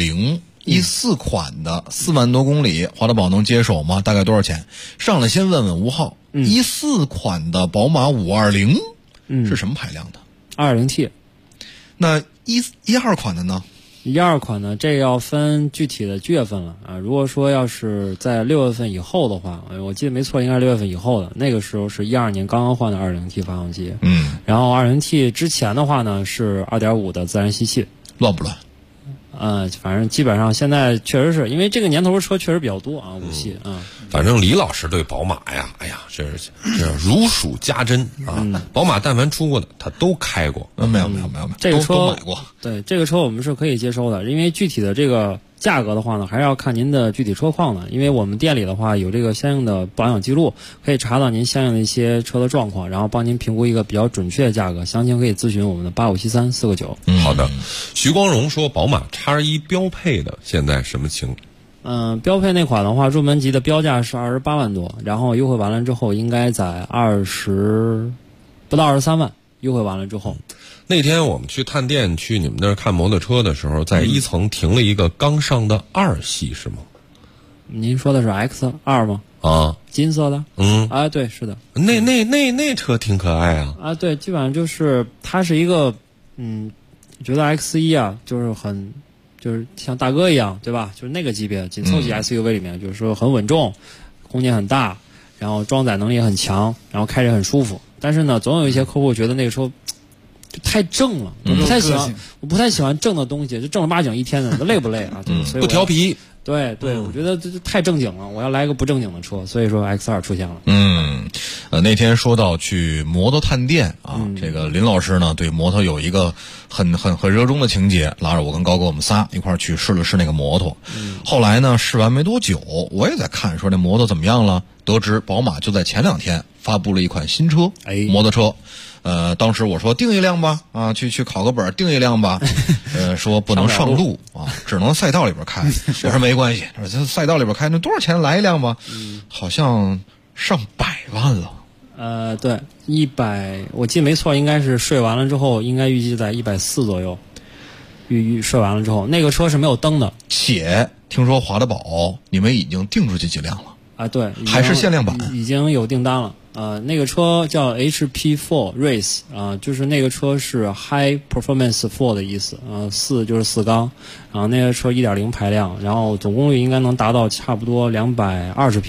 52014款的4万多公里，华德宝能接手吗？大概多少钱？上来先问问吴浩，14款的宝马520，是什么排量的 ？220T。 那12款的呢 ？12款呢，这要分具体的月份了啊。如果说要是在6月份以后的话，我记得没错，应该是6月份以后的，那个时候是12年刚刚换的2.0T 发动机。然后2.0T 之前的话呢是2.5的自然吸气。 乱不乱？ 反正基本上现在确实是因为这个年头车确实比较多啊，5系啊。 反正李老师对宝马呀，哎呀，这如数家珍啊。宝马但凡出过的，他都开过。 没有， 这个车都买过。 对，这个车我们是可以接收的，因为具体的这个价格的话呢，还是要看您的具体车况的。因为我们店里的话有这个相应的保养记录，可以查到您相应的一些车的状况，然后帮您评估一个比较准确的价格。详情可以咨询我们的8573-4个9。 好的。徐光荣说，宝马 X1 标配的现在什么情况？ 标配那款的话，入门级的标价是28万多，然后优惠完了之后应该在不到23万，优惠完了之后。 那天我们去探店，去你们那儿看摩托车的时候，在1层停了一个刚上的2系，是吗？ 您说的是 X2 吗？ 啊， 金色的。对，是的。 那车挺可爱啊。 啊，对，基本上就是它是一个，觉得 X1 啊，就是像大哥一样，对吧？就是那个级别紧凑级 SUV 里面，就是说很稳重，空间很大，然后装载能力也很强，然后开着很舒服。但是呢，总有一些客户觉得那个车就太正了，我不太喜欢正的东西，就正儿八经一天的，累不累啊？所以不调皮。 对，我觉得这太正经了，我要来个不正经的车，所以说 X2 出现了。 那天说到去摩托探店啊，这个林老师呢对摩托有一个很热衷的情节，拉着我跟高哥我们仨一块儿去试了试那个摩托。后来呢试完没多久，我也在看说这摩托怎么样了，得知宝马就在前2天发布了一款新车，摩托车。当时我说订一辆吧，啊，去考个本订一辆吧，说不能上路啊，只能赛道里边开。我说没关系，赛道里边开那多少钱来一辆吧？好像上100万了。 对，100，我记得没错，应该是税完了之后，应该预计在140左右。税完了之后，那个车是没有灯的。 且听说华德宝你们已经订出去几辆了？ 啊，对， 还是限量版， 已经有订单了。那个车叫 HP4 Race 就是那个车是 High Performance 4的意思4就是4缸，然后那个车1.0排量，然后总功率应该能达到差不多220匹。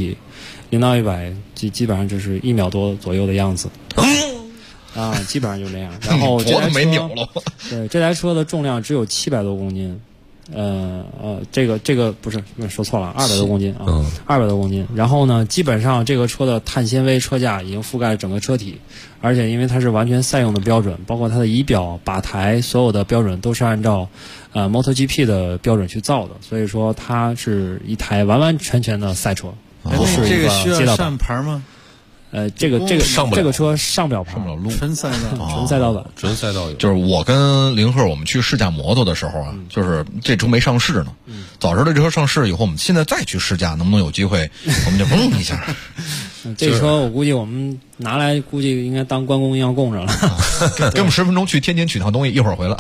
0到100基本上就是1秒多左右的样子。啊，基本上就这样。然后这台车没扭了。 对，这台车的重量只有700多公斤。这个不是说错了，200多公斤啊，200多公斤。然后呢，基本上这个车的碳纤维车架已经覆盖了整个车体，而且因为它是完全赛用的标准，包括它的仪表、把台所有的标准都是按照MotoGP 的标准去造的，所以说它是一台完完全全的赛车，不是这个需要街道上牌吗？ 这个车上不了牌， 上不了路， 纯赛道， 纯赛道版， 纯赛道有。 就是我跟林鹤我们去试驾摩托的时候啊，就是这车没上市呢。早知道这车上市以后，我们现在再去试驾，能不能有机会，我们就嗡一下。 这车我估计我们拿来，估计应该当关公一样供着了。 给我们10分钟去天津取趟东西，一会儿回来。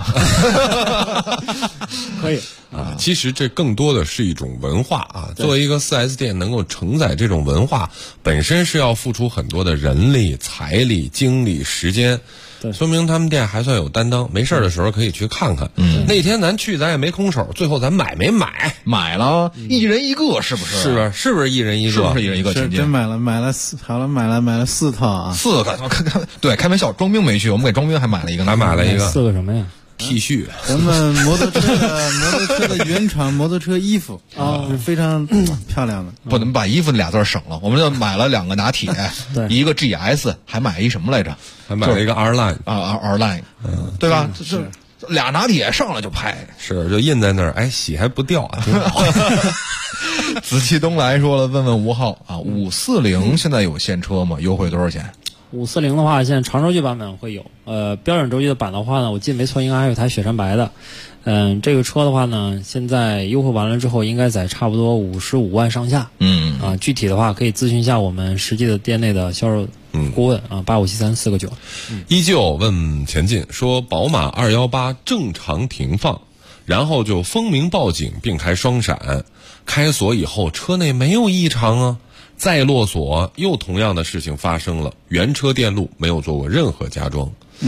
可以啊，其实这更多的是一种文化啊。作为一个4S 店，能够承载这种文化，本身是要付出很多的人力、财力、精力、时间。说明他们店还算有担当，没事的时候可以去看看。那天咱去，咱也没空手，最后咱买没买？ 买了，一人一个，是不是？ 是吧？是不是一人一个？ 是不是一人一个？ 是真买了4套啊 ！4个，看，对，开玩笑，装兵没去，我们给装兵还买了一个， 还买了一个 4个什么呀 ？T 恤， 咱们摩托车的原厂摩托车衣服啊，是非常漂亮的。 不能把衣服俩字省了，我们就买了2个拿铁，一个 GS， 还买一什么来着？ 还买了一个 R Line 啊 R Line， 对吧？这俩拿铁上来就拍， 是就印在那儿，哎，洗还不掉，挺好。 紫气东来说了，问吴浩啊，540现在有现车吗？优惠多少钱 ？540的话，现在长轴距版本会有，标准轴距的版的话呢，我记得没错，应该还有一台雪山白的。这个车的话呢，现在优惠完了之后，应该在差不多55万上下。具体的话可以咨询一下我们实际的店内的销售顾问啊，8573-4个9。 依旧问前进说，宝马218正常停放，然后就风鸣报警并开双闪，开锁以后车内没有异常啊。再落锁，又同样的事情发生了，原车电路没有做过任何加装。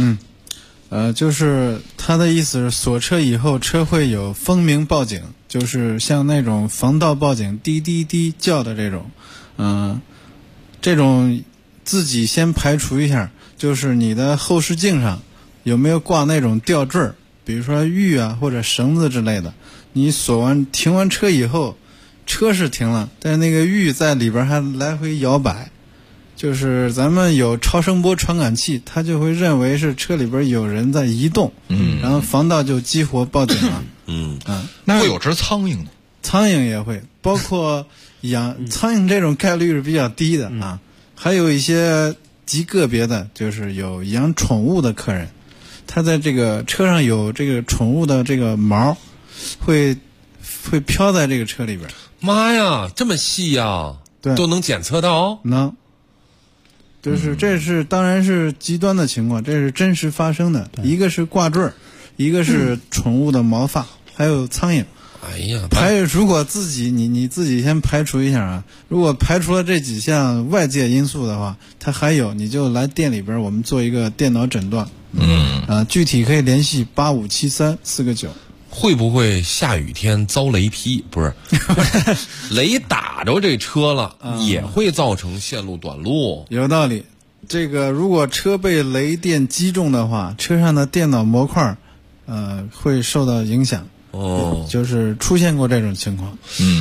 就是他的意思是锁车以后车会有风鸣报警，就是像那种防盗报警滴滴滴叫的这种，这种自己先排除一下，就是你的后视镜上有没有挂那种吊坠，比如说玉啊或者绳子之类的，你停完车以后。车是停了，但是那个玉在里边还来回摇摆，就是咱们有超声波传感器，它就会认为是车里边有人在移动，然后防盗就激活报警了。 那会有只苍蝇呢？ 苍蝇也会，包括苍蝇这种概率是比较低的啊。还有一些极个别的，就是有养宠物的客人，他在这个车上有这个宠物的这个毛，会飘在这个车里边。 妈呀，这么细呀！ 对， 都能检测到？ 能。就是这是当然是极端的情况，这是真实发生的。一个是挂坠，一个是宠物的毛发，还有苍蝇。 哎呀， 如果你自己先排除一下啊，如果排除了这几项外界因素的话，它还有你就来店里边我们做一个电脑诊断。具体可以联系8573-4个9。 会不会下雨天遭雷劈？不是，雷打着这车了，也会造成线路短路。 有道理。这个如果车被雷电击中的话，车上的电脑模块会受到影响。就是出现过这种情况。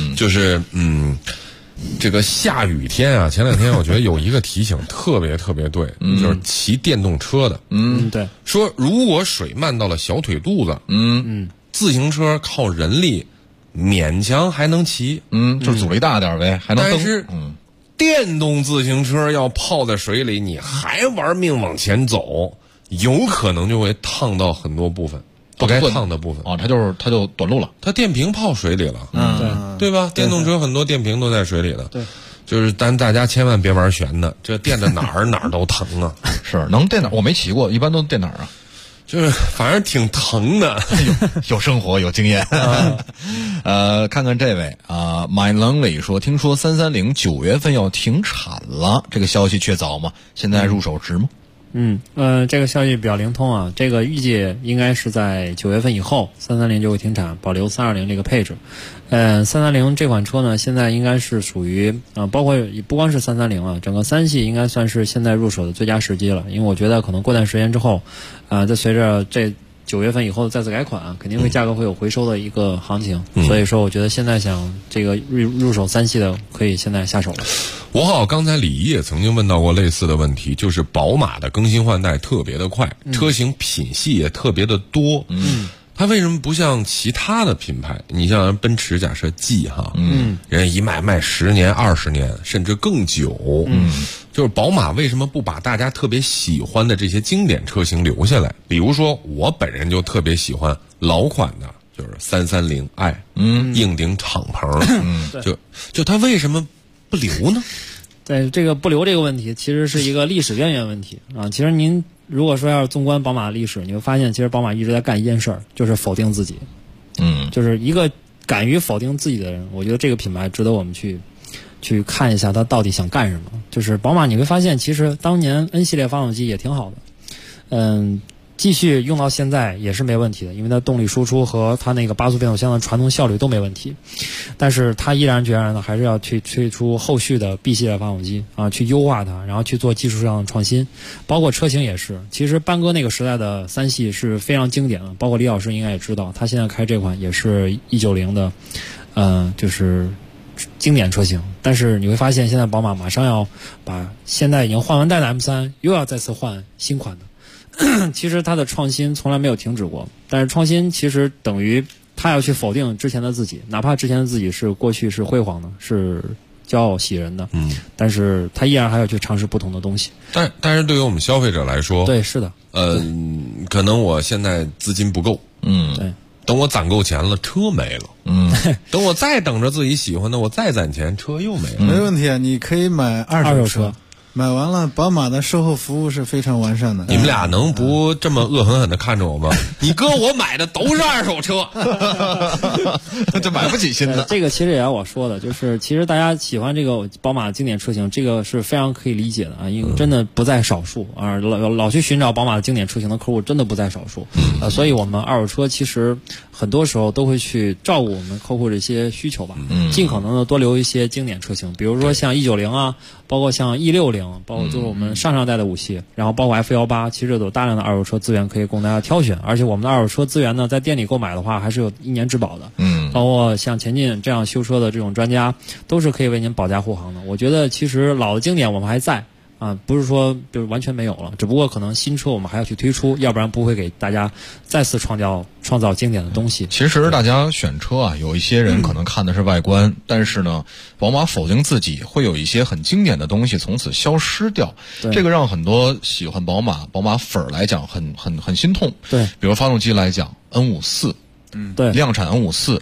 这个下雨天啊，前2天我觉得有一个提醒特别特别对，就是骑电动车的。 对， 说如果水漫到了小腿肚子，自行车靠人力勉强还能骑， 就是阻力大点呗，还能蹬。 但是，电动自行车要泡在水里，你还玩命往前走，有可能就会烫到很多部分，不该烫的部分。 它就短路了， 它电瓶泡水里了，对吧？电动车很多电瓶都在水里了， 对。 就是大家千万别玩悬的，这电的哪儿都疼啊。 是能电哪儿？我没骑过，一般都电哪儿啊？ 就是反正挺疼的， 有生活有经验。看看这位啊，My Lonely 说，听说330 9月份要停产了，这个消息确凿吗？现在入手值吗？ 这个消息比较灵通啊，这个预计应该是在9月份以后，330就会停产，保留320这个配置。330这款车呢，现在应该是属于包括不光是330啊，整个3系应该算是现在入手的最佳时机了。因为我觉得可能过段时间之后，再随着这9月份以后的再次改款，肯定会价格会有回收的一个行情。所以说，我觉得现在想这个入手3系的，可以现在下手了。 我好，刚才李毅也曾经问到过类似的问题，就是宝马的更新换代特别的快，车型品系也特别的多。它为什么不像其他的品牌？你像奔驰，假设 G 哈，人一卖10年、20年，甚至更久。就是宝马为什么不把大家特别喜欢的这些经典车型留下来？比如说，我本人就特别喜欢老款的，就是330i，硬顶敞篷，就它为什么不留呢？ 对，这个不留这个问题，其实是一个历史渊源问题啊。其实您如果说要是纵观宝马的历史，你会发现，其实宝马一直在干一件事儿，就是否定自己。就是一个敢于否定自己的人，我觉得这个品牌值得我们去看一下它到底想干什么。就是宝马，你会发现，其实当年 N 系列发动机也挺好的，继续用到现在也是没问题的，因为它动力输出和它那个8速变速箱的传动效率都没问题。但是它毅然决然的还是要去推出后续的 B 系列发动机啊，去优化它，然后去做技术上的创新，包括车型也是。其实班哥那个时代的3系是非常经典的，包括李老师应该也知道，他现在开这款也是190的，就是经典车型。但是你会发现，现在宝马马上要把现在已经换完代的 M3 又要再次换新款的。其实它的创新从来没有停止过，但是创新其实等于他要去否定之前的自己，哪怕之前的自己是过去是辉煌的，是骄傲喜人的，但是他依然还要去尝试不同的东西。 但是对于我们消费者来说， 对，是的， 可能我现在资金不够， 对， 等我攒够钱了，车没了，等我再等着自己喜欢的，我再攒钱，车又没了。 没问题啊，你可以买二手车。买完了，宝马的售后服务是非常完善的。 你们俩能不这么恶狠狠的看着我吗？你哥我买的都是二手车， 就买不起新的。 这个其实也要我说的，就是其实大家喜欢这个宝马经典车型，这个是非常可以理解的啊，因为真的不在少数啊，老去寻找宝马的经典车型的客户真的不在少数。所以我们二手车其实很多时候都会去照顾我们客户这些需求吧，尽可能的多留一些经典车型，比如说像190啊，包括像E60。包括就是我们上代的5系，然后包括 F18，其实有大量的二手车资源可以供大家挑选，而且我们的二手车资源呢，在店里购买的话，还是有1年质保的。包括像前进这样修车的这种专家，都是可以为您保驾护航的。我觉得其实老的经典我们还在啊，不是说就是完全没有了，只不过可能新车我们还要去推出，要不然不会给大家再次创造经典的东西。 其实大家选车啊，有一些人可能看的是外观，但是呢，宝马否定自己，会有一些很经典的东西从此消失掉，这个让很多喜欢宝马粉儿来讲很心痛。 对， 比如发动机来讲 ，N54。 对， 量产 N54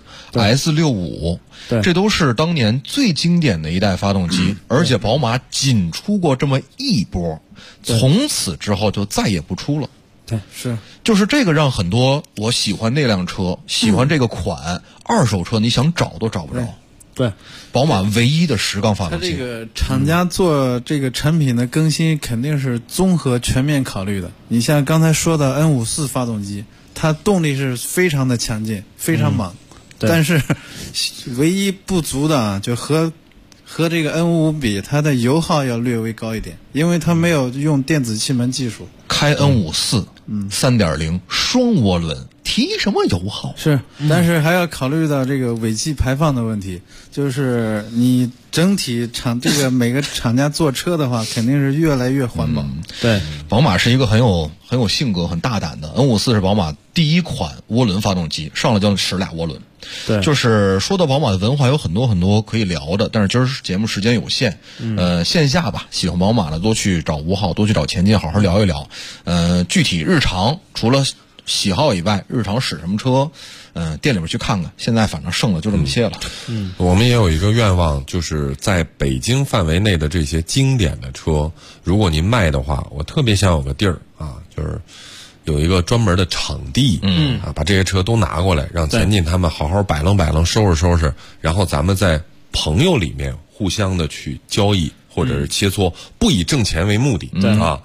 S65，这都是当年最经典的一代发动机，而且宝马仅出过这么一波，从此之后就再也不出了。 对，是， 就是这个让很多我喜欢那辆车，喜欢这个款，二手车你想找都找不着。 对， 宝马唯一的10缸发动机。 它这个厂家做这个产品的更新肯定是综合全面考虑的。你像刚才说的 N54 发动机，它动力是非常的强劲，非常猛，但是唯一不足的啊，就和这个 N55 比，它的油耗要略微高一点，因为它没有用电子气门技术。 开 N54 3.0 双涡轮，提什么油耗？ 是，但是还要考虑到这个尾气排放的问题，就是你整体这个每个厂家做车的话，肯定是越来越环保。 对， 宝马是一个很有性格、很大胆的。N54是宝马第一款涡轮发动机，上来就使俩涡轮。 对， 就是说到宝马的文化有很多可以聊的，但是今儿节目时间有限，线下吧，喜欢宝马的多去找吴昊，多去找前进，好好聊一聊。具体日常除了喜好以外，日常使什么车，店里边去看看。现在反正剩的就这么些了。 我们也有一个愿望，就是在北京范围内的这些经典的车，如果您卖的话，我特别想有个地儿啊，就是有一个专门的场地，把这些车都拿过来，让前进他们好好摆弄，收拾，然后咱们在朋友里面互相的去交易或者是切磋，不以挣钱为目的啊。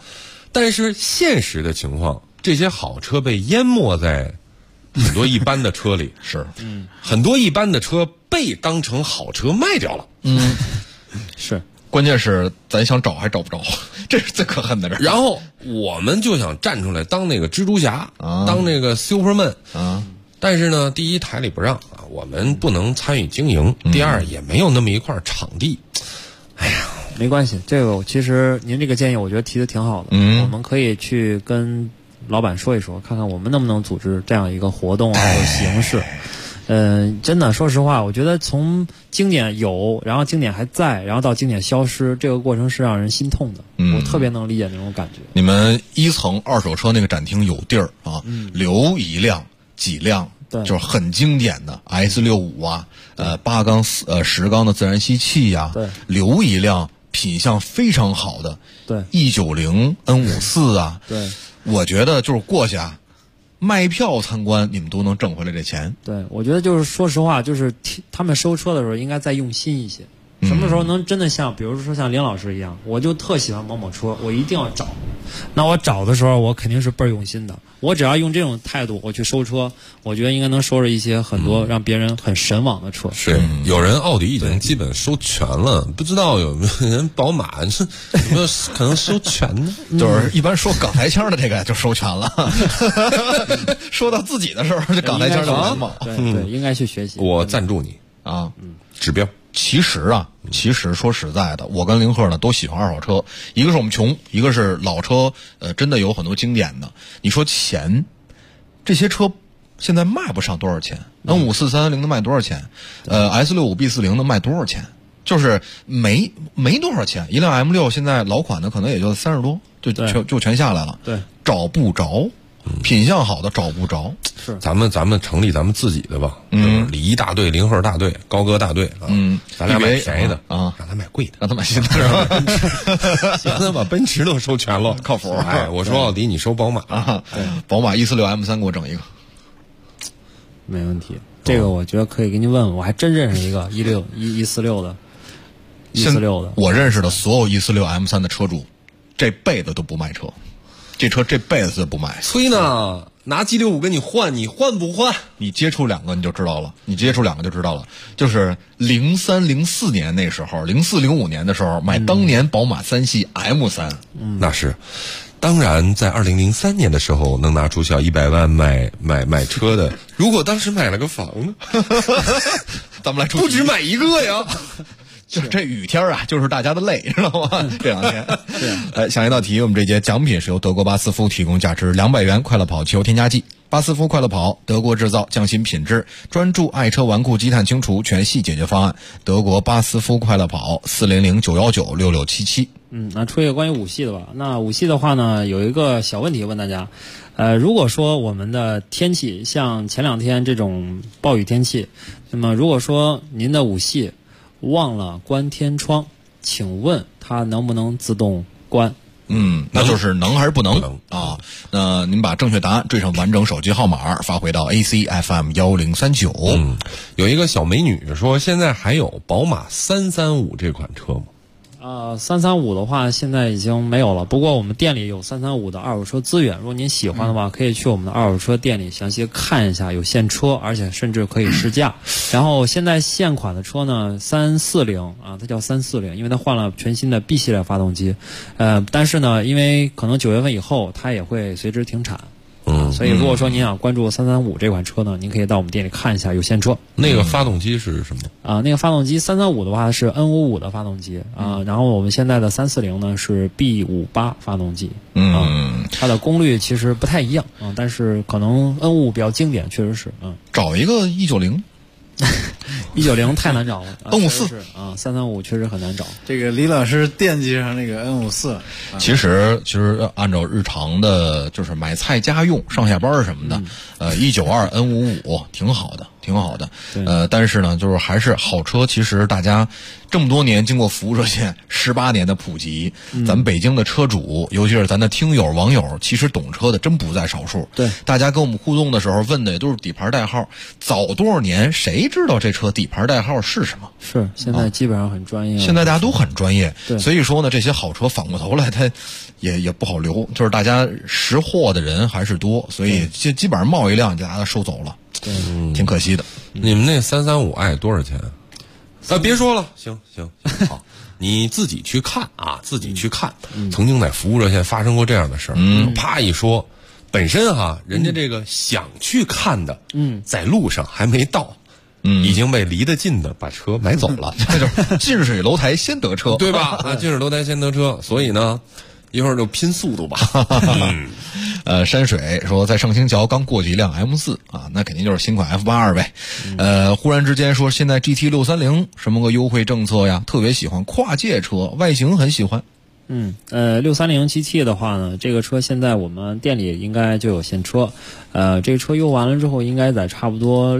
但是现实的情况，这些好车被淹没在很多一般的车里， 是， 很多一般的车被当成好车卖掉了， 是。 关键是咱想找还找不着，这是最可恨的事。 然后我们就想站出来当那个蜘蛛侠，当那个 Superman 啊。 但是呢，第一台里不让啊，我们不能参与经营；第二也没有那么一块场地。哎呀， 没关系，这个其实您这个建议我觉得提的挺好的，我们可以去跟老板说一说，看看我们能不能组织这样一个活动啊或者形式。真的，说实话，我觉得从经典有，然后经典还在，然后到经典消失，这个过程是让人心痛的。我特别能理解那种感觉。 你们1层二手车那个展厅有地儿啊，留一辆几辆，就是很经典的 S65啊，8缸10缸的自然吸气呀，留一辆品相非常好的E90 N54啊，我觉得就是过去啊。卖票参观，你们都能挣回来这钱。 对，我觉得就是说实话，就是他们收车的时候应该再用心一些。什么时候能真的像，比如说像林老师一样，我就特喜欢某某车，我一定要找。那我找的时候，我肯定是倍儿用心的。我只要用这种态度，我去收车，我觉得应该能收着一些很多让别人很神往的车。 是，有人奥迪已经基本收全了，不知道有没有人宝马是有没有可能收全呢？ 就是一般说港台腔的这个就收全了，说到自己的时候，这港台腔就完嘛。 对，应该去学习。 我赞助你啊， 指标。 其实说实在的，我跟林鹤呢都喜欢二手车，一个是我们穷，一个是老车，真的有很多经典的。你说钱，这些车现在卖不上多少钱？N54 330的卖多少钱？S65 B40的卖多少钱？就是没多少钱，一辆 M6现在老款的可能也就30多，就全下来了。 对， 找不着。品相好的找不着， 是咱们成立咱们自己的吧，李一大队、林鹤大队、高哥大队啊，咱俩买便宜的啊， 让他买贵的， 让他买新的，是吧？ 让他把奔驰都收全了， 靠谱。 哎，我说奥迪，你收宝马啊，宝马146 M3给我整一个， 没问题。这个我觉得可以给你问问，我还真认识一个146的，146的， 我认识的所有146 M3的车主，这辈子都不卖车。这车这辈子不买， 催呢，拿G65跟你换，你换不换？ 你接触2个你就知道了，就是03、04年那时候，04、05年的时候买当年宝马3系 M3， 那是。当然，在2003年的时候，能拿出小100万买车的，如果当时买了个房呢， 咱们来不止买一个呀。 就是这雨天啊，就是大家的累，知道吗？这2天。下一道题，我们这节奖品是由德国巴斯夫提供，价值200元快乐跑汽油添加剂。巴斯夫快乐跑，德国制造，匠心品质，专注爱车顽固积碳清除全系解决方案。德国巴斯夫快乐跑，400-919-6677。 那出一个关于5系的吧。那5系的话呢，有一个小问题问大家，如果说我们的天气像前2天这种暴雨天气，那么如果说您的5系忘了关天窗，请问它能不能自动关？ 那就是能还是不能啊？那您把正确答案缀上完整手机号码发回到 ACFM 1039。 有一个小美女说，现在还有宝马335这款车吗 ？335的话现在已经没有了，不过我们店里有335的二手车资源，如果您喜欢的话，可以去我们的二手车店里详细看一下，有现车，而且甚至可以试驾。然后现在现款的车呢，340啊，它叫340，因为它换了全新的 B 系列发动机，但是呢，因为可能9月份以后它也会随之停产。所以如果说您想关注335这款车呢，您可以到我们店里看一下有现车。 那个发动机是什么？ 那个发动机335的话是 N55的发动机啊，然后我们现在的340呢是 B58发动机。它的功率其实不太一样啊，但是可能 N55 比较经典，确实是。 找一个190。 190太难找了 ，N54 啊，335确实很难找。 这个李老师惦记上那个 N54。 其实按照日常的，就是买菜家用、上下班什么的，192 N55挺好的。但是呢，就是还是好车。其实大家这么多年经过服务热线18年的普及，咱们北京的车主，尤其是咱的听友网友，其实懂车的真不在少数。 对， 大家跟我们互动的时候问的也都是底盘代号，早多少年谁知道这车和底盘代号是什么。 是，现在基本上很专业。 现在大家都很专业， 对， 所以说呢，这些好车反过头来它也不好留，就是大家识货的人还是多，所以基本上冒一辆就大家收走了， 对， 挺可惜的。 你们那335i多少钱？别说了，行，好。你自己去看啊，自己去看。曾经在服务热线发生过这样的事儿，啪一说，本身人家这个想去看的，在路上还没到，已经被离得近的把车买走了， 这就是近水楼台先得车， 对吧？近水楼台先得车，所以呢，一会儿就拼速度吧。 山水说在上清桥刚过去一辆 M4啊，那肯定就是新款 F82呗。忽然之间说现在 GT630什么个优惠政策呀？特别喜欢跨界车，外形很喜欢。 630 GT 的话呢，这个车现在我们店里应该就有现车。这个车优完了之后，应该在差不多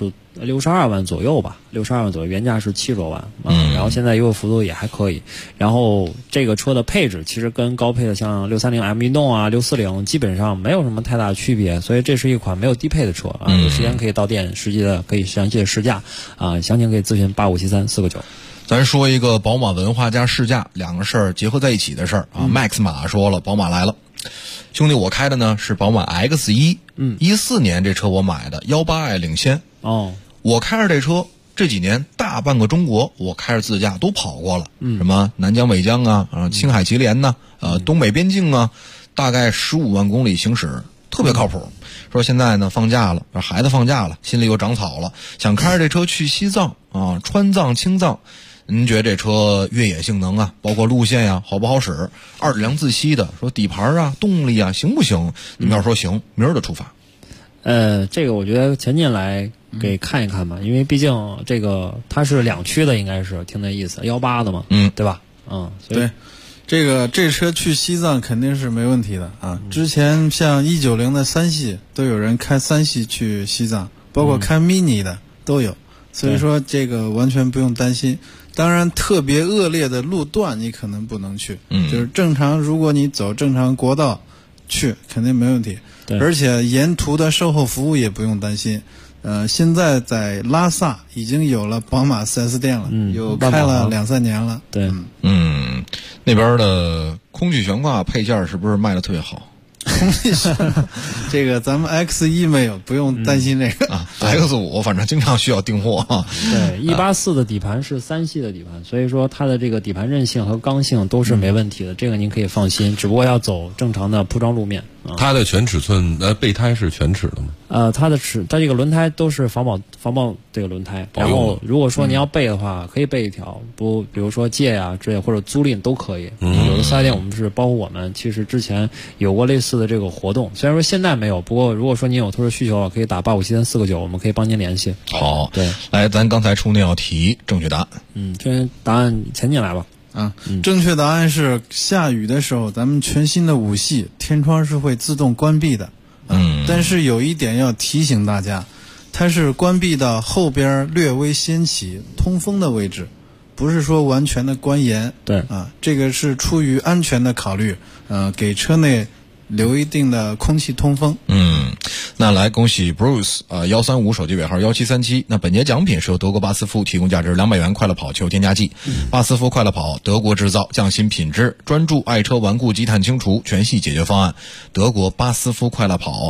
62万左右吧，62万左右，原价是70多万，然后现在优惠幅度也还可以。然后这个车的配置其实跟高配的像630 M 运动啊、640基本上没有什么太大区别，所以这是一款没有低配的车啊。有时间可以到店实际的可以详细的试驾啊，详情可以咨询8573-499。 咱说一个宝马文化加试驾两个事儿结合在一起的事儿啊。Max 马说了，宝马来了，兄弟，我开的呢是宝马 X1， 14年这车我买的，18i 领先。我开着这车这几年大半个中国我开着自驾都跑过了，什么南疆北疆啊，青海祁连呐，东北边境啊，大概15万公里行驶，特别靠谱。说现在呢放假了，孩子放假了，心里又长草了，想开着这车去西藏啊，川藏、青藏。您觉得这车越野性能啊，包括路线呀，好不好使？2.0自吸的，说底盘啊、动力啊行不行？你们要说行，明儿就出发。 这个我觉得前进来给看一看吧，因为毕竟这个它是2驱的，应该是听那意思，18的嘛，对吧？ 对，这车去西藏肯定是没问题的啊。之前像190的3系都有人开3系去西藏，包括开 mini 的都有，所以说这个完全不用担心。当然特别恶劣的路段你可能不能去，就是正常如果你走正常国道去肯定没问题，而且沿途的售后服务也不用担心。现在在拉萨已经有了宝马 4S 店了，有开了2-3年了。 对， 那边的空气悬挂配件是不是卖的特别好？ 这个咱们 X1 没有，不用担心这个 X5 反正经常需要订货对，184的底盘是3系的底盘，所以说它的这个底盘韧性和刚性都是没问题的，这个您可以放心，只不过要走正常的铺装路面。 它的全尺寸备胎是全尺的吗？ 它这个轮胎都是防爆这个轮胎，然后如果说您要备的话，可以备一条，比如说借呀之类或者租赁都可以。有的4S店我们是包括我们其实之前有过类似的这个活动，虽然说现在没有，不过如果说您有特殊需求，可以打8573-499，我们可以帮您联系。 好， 对， 来，咱刚才出那道题正确答案。 正确答案前进来吧。 正确答案是下雨的时候，咱们全新的5系天窗是会自动关闭的。但是有一点要提醒大家，它是关闭到后边略微掀起通风的位置，不是说完全的关严。 对这个是出于安全的考虑，给车内留一定的空气通风。 那来恭喜 Bruce 135手机尾号1737。那本节奖品是由德国巴斯夫提供价值200元快乐跑球添加剂。巴斯夫快乐跑，德国制造，匠心品质，专注爱车顽固积碳清除全系解决方案。德国巴斯夫快乐跑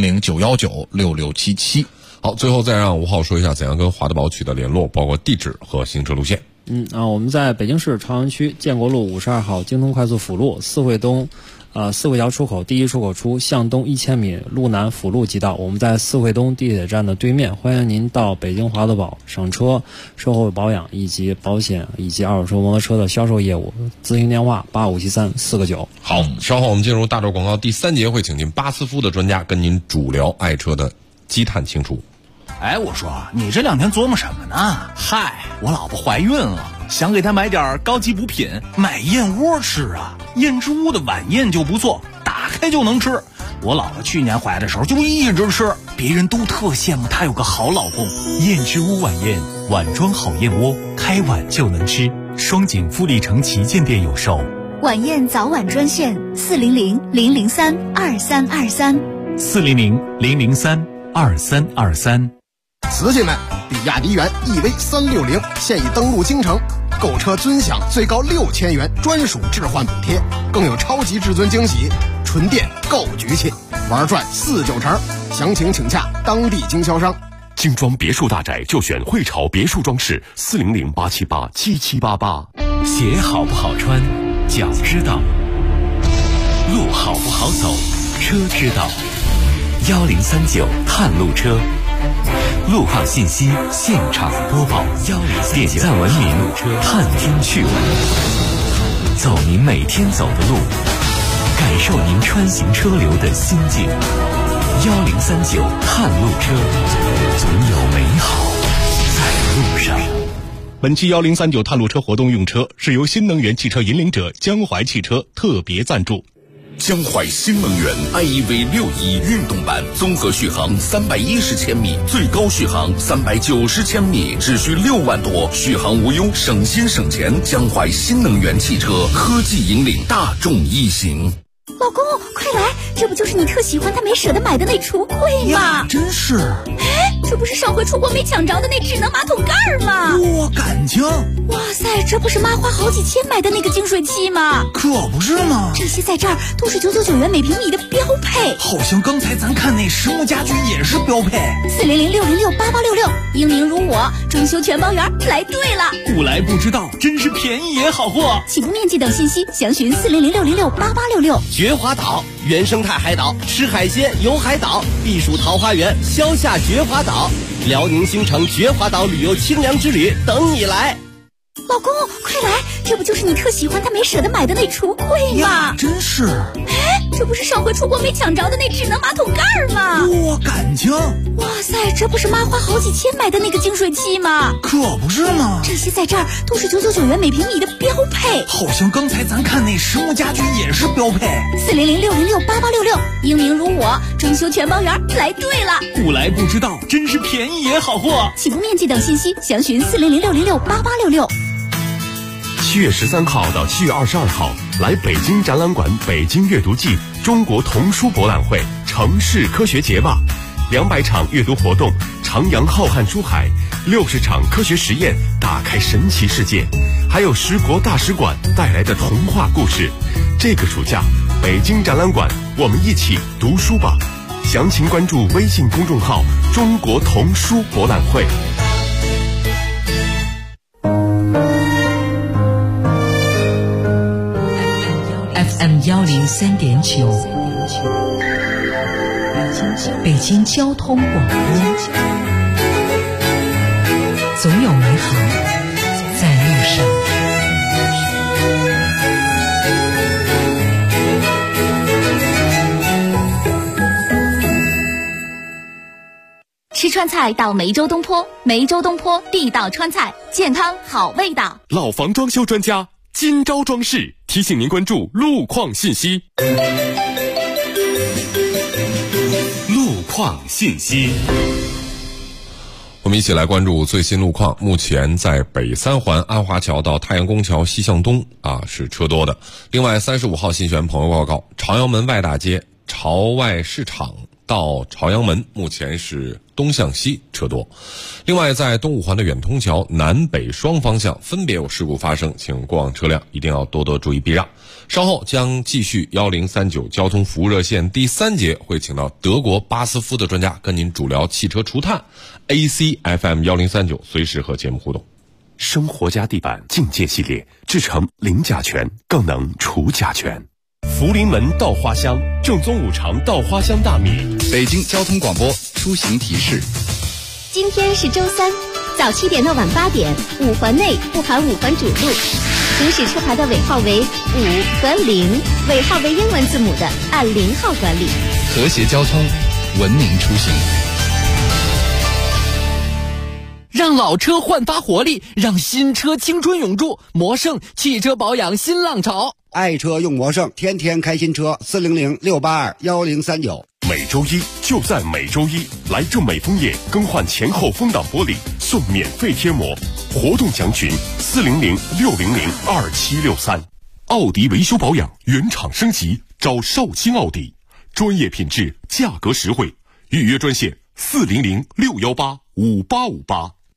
400-919-6677。 好，最后再让吴浩说一下怎样跟华德宝取得联络，包括地址和行车路线。 我们在北京市朝阳区建国路52号京通快速辅路四惠东四惠桥出口第1出口处向东1000米路南辅路即到。我们在四惠东地铁站的对面，欢迎您到北京华德宝赏车、售后保养以及保险以及二手车摩托车的销售业务。咨询电话8573-499。 好，稍后我们进入大洲广告第3节，会请进巴斯夫的专家跟您主聊爱车的积碳清除。 我说你这2天琢磨什么呢？嗨，我老婆怀孕了，想给她买点高级补品，买燕窝吃啊。燕之屋的晚宴就不错，打开就能吃。我老婆去年怀的时候就一直吃，别人都特羡慕她有个好老公。 燕之屋晚宴，碗装好燕窝，开碗就能吃。双井富力城旗舰店有售。 晚宴早晚专线400-003-2323。 400-003-2323。 瓷器们， 比亚迪元 EV360现已登陆京城，购车尊享最高6000元专属置换补贴，更有超级至尊惊喜，纯电够局气，玩转4-9成。详情请洽当地经销商。 精装别墅大宅就选汇潮别墅装饰，400-878-7788。 鞋好不好穿，脚知道；路好不好走，车知道。1039探路车，路况信息现场播报。点赞文明，探听趣闻，走您每天走的路，感受您穿行车流的心境。1039探路车，总有美好在路上。 本期1039探路车活动用车是由新能源汽车引领者江淮汽车特别赞助。 江淮新能源 iEV61运动版，综合续航310千米，最高续航390千米，只需6万多，续航无忧，省心省钱。江淮新能源汽车科技引领大众一行。 老公，快来！这不就是你特喜欢但没舍得买的那橱柜吗？ 真是！ 哎，这不是上回出国没抢着的那智能马桶盖吗？ 多感情！ 哇塞，这不是妈花好几千买的那个净水器吗？ 可不是吗？ 这些在这儿都是999元每平米的标配。 好像刚才咱看那实木家居也是标配。 400-606-8866，英明如我，装修全包圆，来对了。 不来不知道，真是便宜也好货。 起步面积等信息详询400-606-8866。 绝华岛，原生态海岛，吃海鲜游海岛，避暑桃花源，消夏绝华岛，辽宁兴城绝华岛旅游清凉之旅等你来。 老公，快来！这不就是你特喜欢但没舍得买的那橱柜吗？ 真是！ 哎，这不是上回出国没抢着的那智能马桶盖吗？ 多感情！ 哇塞，这不是妈花好几千买的那个净水器吗？ 可不是吗？ 这些在这儿都是999元每平米的标配。 好像刚才咱看那实木家居也是标配。 400-606-8866，英明如我，装修全包圆，来对了。 不来不知道，真是便宜也好货。 起步面积等信息详询400-606-8866。 7月13号到7月22号，来北京展览馆北京阅读季中国童书博览会城市科学节吧，200场阅读活动，徜徉浩瀚书海，60场科学实验，打开神奇世界，还有10国大使馆带来的童话故事。这个暑假，北京展览馆，我们一起读书吧。详情关注微信公众号“中国童书博览会”。 FM103.9，北京交通广播，总有美好在路上。 吃川菜到梅州东坡，梅州东坡地道川菜，健康好味道。 老房装修专家金招装饰提醒您关注路况信息。 路况信息， 我们一起来关注最新路况。目前在北三环安华桥到太阳宫桥西向东是车多的。另外35号信玄朋友报告，朝阳门外大街朝外市场到朝阳门目前是东向西车多。另外在东五环的远通桥南北双方向分别有事故发生，请过往车辆一定要多多注意避让。稍后将继续1039交通服务热线第3节，会请到德国巴斯夫的专家跟您主聊汽车除碳。 ACFM 1039随时和节目互动。 生活家地板境界系列，制成零甲醛，更能除甲醛。福临门稻花香，正宗五常稻花香大米。 北京交通广播出行提示： 今天是周3，早7点到晚8点，5环内不含5环主路，行驶车牌的尾号为5和0，尾号为英文字母的按0号管理。 和谐交通，文明出行。 让老车焕发活力，让新车青春永驻。魔胜汽车保养新浪潮， 爱车用魔胜，天天开新车。400-682-1039。 每周一就在每周一，来正美枫叶更换前后风挡玻璃，送免费贴膜。活动详询400-600-2763。奥迪维修保养原厂升级，找绍兴奥迪，专业品质，价格实惠。预约专线400-618-5858。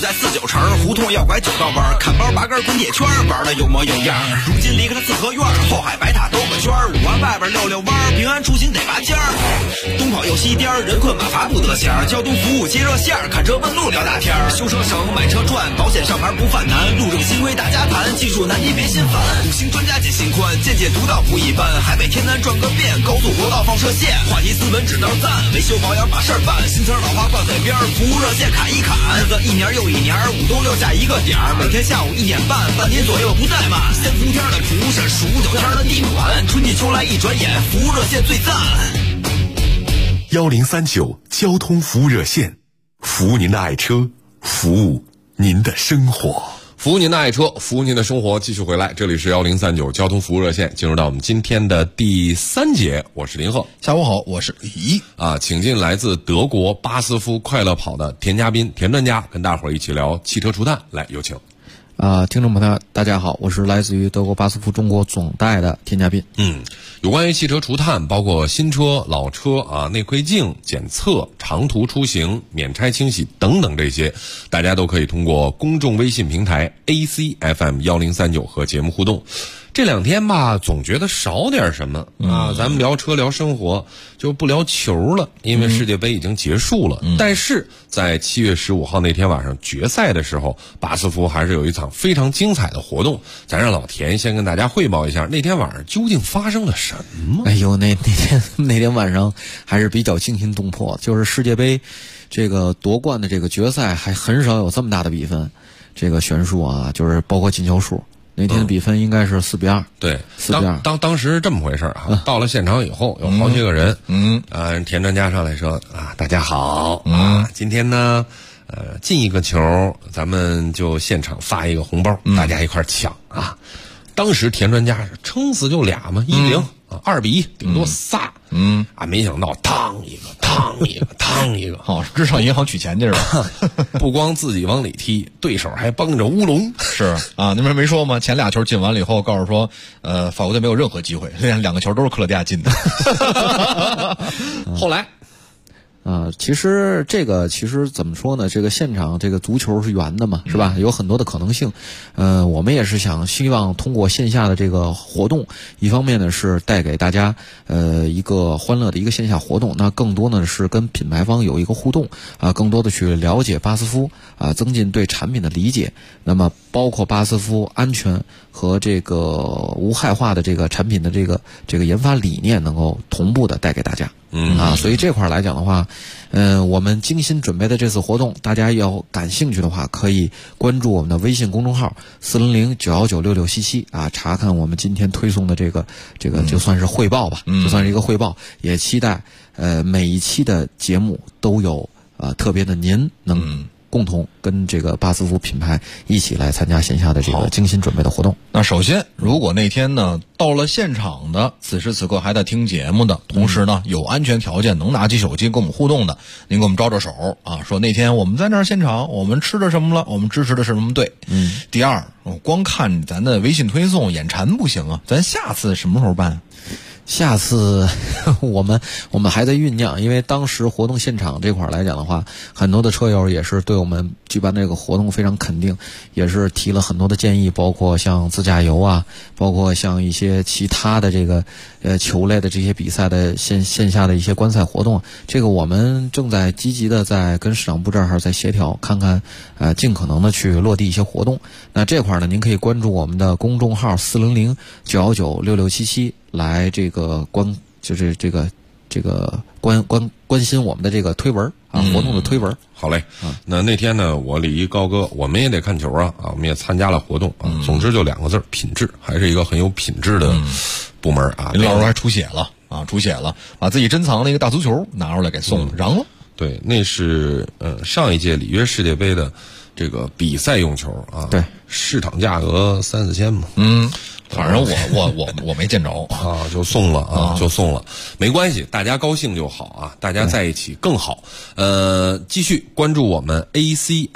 在49城，胡同要拐9道弯，砍包拔根滚铁圈，玩的有模有样。如今离开了四合院，后海白塔兜个圈，5环外边溜溜弯，平安出行得拔尖儿。东跑右西颠，人困马乏不得闲，交通服务接热线，看车问路聊大天，修车省买车赚，保险上牌不犯难，路政新规大家谈，技术难题别心烦，5星专家解心宽，见解独到不一般，海北天南转个遍，高速国道放射线，话题斯文指导赞，维修保养把事儿办，新车老花挂嘴边，服务热线砍一砍，日子一年又一年，5都6下一个点儿，每天下午1点半，半年左右不怠慢，先伏天的厨师，数9天的地暖，春季秋来一转眼，服务热线最赞。 1039交通服务热线，服务您的爱车，服务您的生活。 服务您的爱车，服务您的生活。继续回来，这里是1039交通服务热线，进入到我们今天的第3节，我是林鹤。 下午好，我是李请进来自德国巴斯夫快乐跑的田嘉宾田专家，跟大伙儿一起聊汽车除碳。来，有请。 听众朋友大家好，我是来自于德国巴斯夫中国总代的田嘉宾。 有关于汽车除碳，包括新车、老车内窥镜检测、长途出行、免拆清洗等等这些，大家都可以通过公众微信平台 ACFM1039和节目互动。这2天吧，总觉得少点什么咱们聊车聊生活就不聊球了，因为世界杯已经结束了。但是在7月15号那天晚上决赛的时候，巴斯夫还是有一场非常精彩的活动。咱让老田先跟大家汇报一下那天晚上究竟发生了什么。 哎呦，那天晚上还是比较惊心动魄，就是世界杯这个夺冠的这个决赛还很少有这么大的比分，这个悬殊就是包括进球数。那天的比分应该是4-2。 对 ，4-2。 当时这么回事到了现场以后，有好几个人，田专家上来说大家好今天呢，进一个球，咱们就现场发一个红包，大家一块抢当时田专家是撑死就俩嘛，1-0。2-1，顶多仨。没想到趟一个， 好，至少银行取钱去是吧？ 不光自己往里踢，对手还帮着乌龙。 是那边没说吗？前俩球进完了以后，告诉说，法国队没有任何机会，2个球都是克罗地亚进的。 后来。 其实怎么说呢？这个现场这个足球是圆的嘛，是吧？有很多的可能性。我们也是希望通过线下的这个活动，一方面呢是带给大家一个欢乐的一个线下活动，那更多呢是跟品牌方有一个互动更多的去了解巴斯夫增进对产品的理解。那么包括巴斯夫安全和这个无害化的这个产品的这个研发理念能够同步的带给大家。所以这块来讲的话，我们精心准备的这次活动，大家要感兴趣的话，可以关注我们的微信公众号400-919-6677查看我们今天推送的这个就算是汇报吧，就算是一个汇报。也期待每一期的节目都有特别的您能共同跟这个巴斯夫品牌一起来参加线下的这个精心准备的活动。 那首先，如果那天呢到了现场的，此时此刻还在听节目的，同时呢有安全条件能拿起手机跟我们互动的，您给我们招招手说那天我们在那儿现场，我们吃的什么了，我们支持的是什么队。第二，光看咱的微信推送眼馋不行咱下次什么时候办？ 下次我们还在酝酿，因为当时活动现场这块来讲的话，很多的车友也是对我们举办这个活动非常肯定，也是提了很多的建议，包括像自驾游包括像一些其他的这个球类的这些比赛的线下的一些观赛活动，这个我们正在积极的在跟市场部这儿在协调，看看尽可能的去落地一些活动。那这块呢，您可以关注我们的公众号400-919-6677来这个关心我们的这个推文活动的推文。 好嘞，那天呢，我李一高哥，我们也得看球我们也参加了活动总之就2个字，品质，还是一个很有品质的部门林老师还出血了，把自己珍藏的一个大足球拿出来给送嚷了。 对，那是上一届里约世界杯的这个比赛用球对， 市场价格3-4千嘛。 反正我没见着就送了就送了，没关系，大家高兴就好大家在一起更好。继续关注我们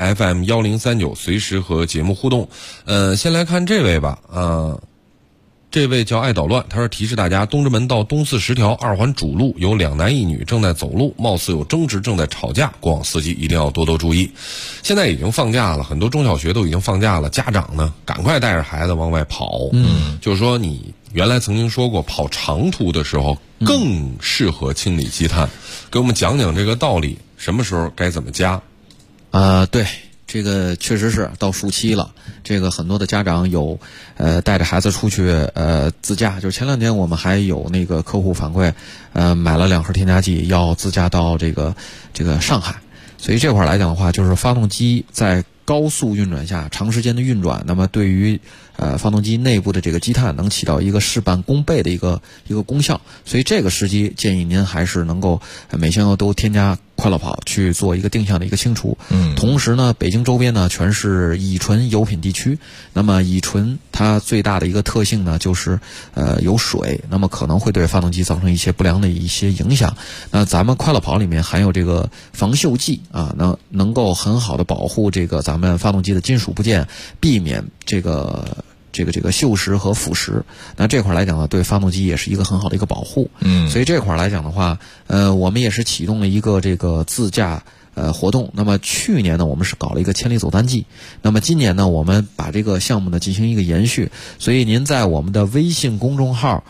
ACFM1039，随时和节目互动。先来看这位吧这位叫爱捣乱，他说提示大家，东直门到东四十条2环主路有2男1女正在走路，貌似有争执，正在吵架，过往司机一定要多多注意。现在已经放假了，很多中小学都已经放假了，家长呢赶快带着孩子往外跑。就是说你原来曾经说过跑长途的时候更适合清理积碳，给我们讲讲这个道理，什么时候该怎么加？ 对。这个确实是到暑期了，这个很多的家长有带着孩子出去自驾，就是前2天我们还有那个客户反馈，买了2盒添加剂要自驾到这个上海，所以这块来讲的话，就是发动机在高速运转下长时间的运转，那么对于发动机内部的这个积碳能起到一个事半功倍的一个功效，所以这个时机建议您还是能够每箱油都添加快乐跑去做一个定向的一个清除。同时呢，北京周边呢全是乙醇油品地区，那么乙醇它最大的一个特性呢就是有水，那么可能会对发动机造成一些不良的一些影响。那咱们快乐跑里面含有这个防锈剂啊，能够很好的保护这个咱们发动机的金属部件，避免这个锈蚀和腐蚀。那这块来讲呢，对发动机也是一个很好的一个保护。所以这块来讲的话，我们也是启动了一个这个自驾活动。那么去年呢，我们是搞了一个千里走单季。那么今年呢，我们把这个项目呢进行一个延续。所以您在我们的微信公众号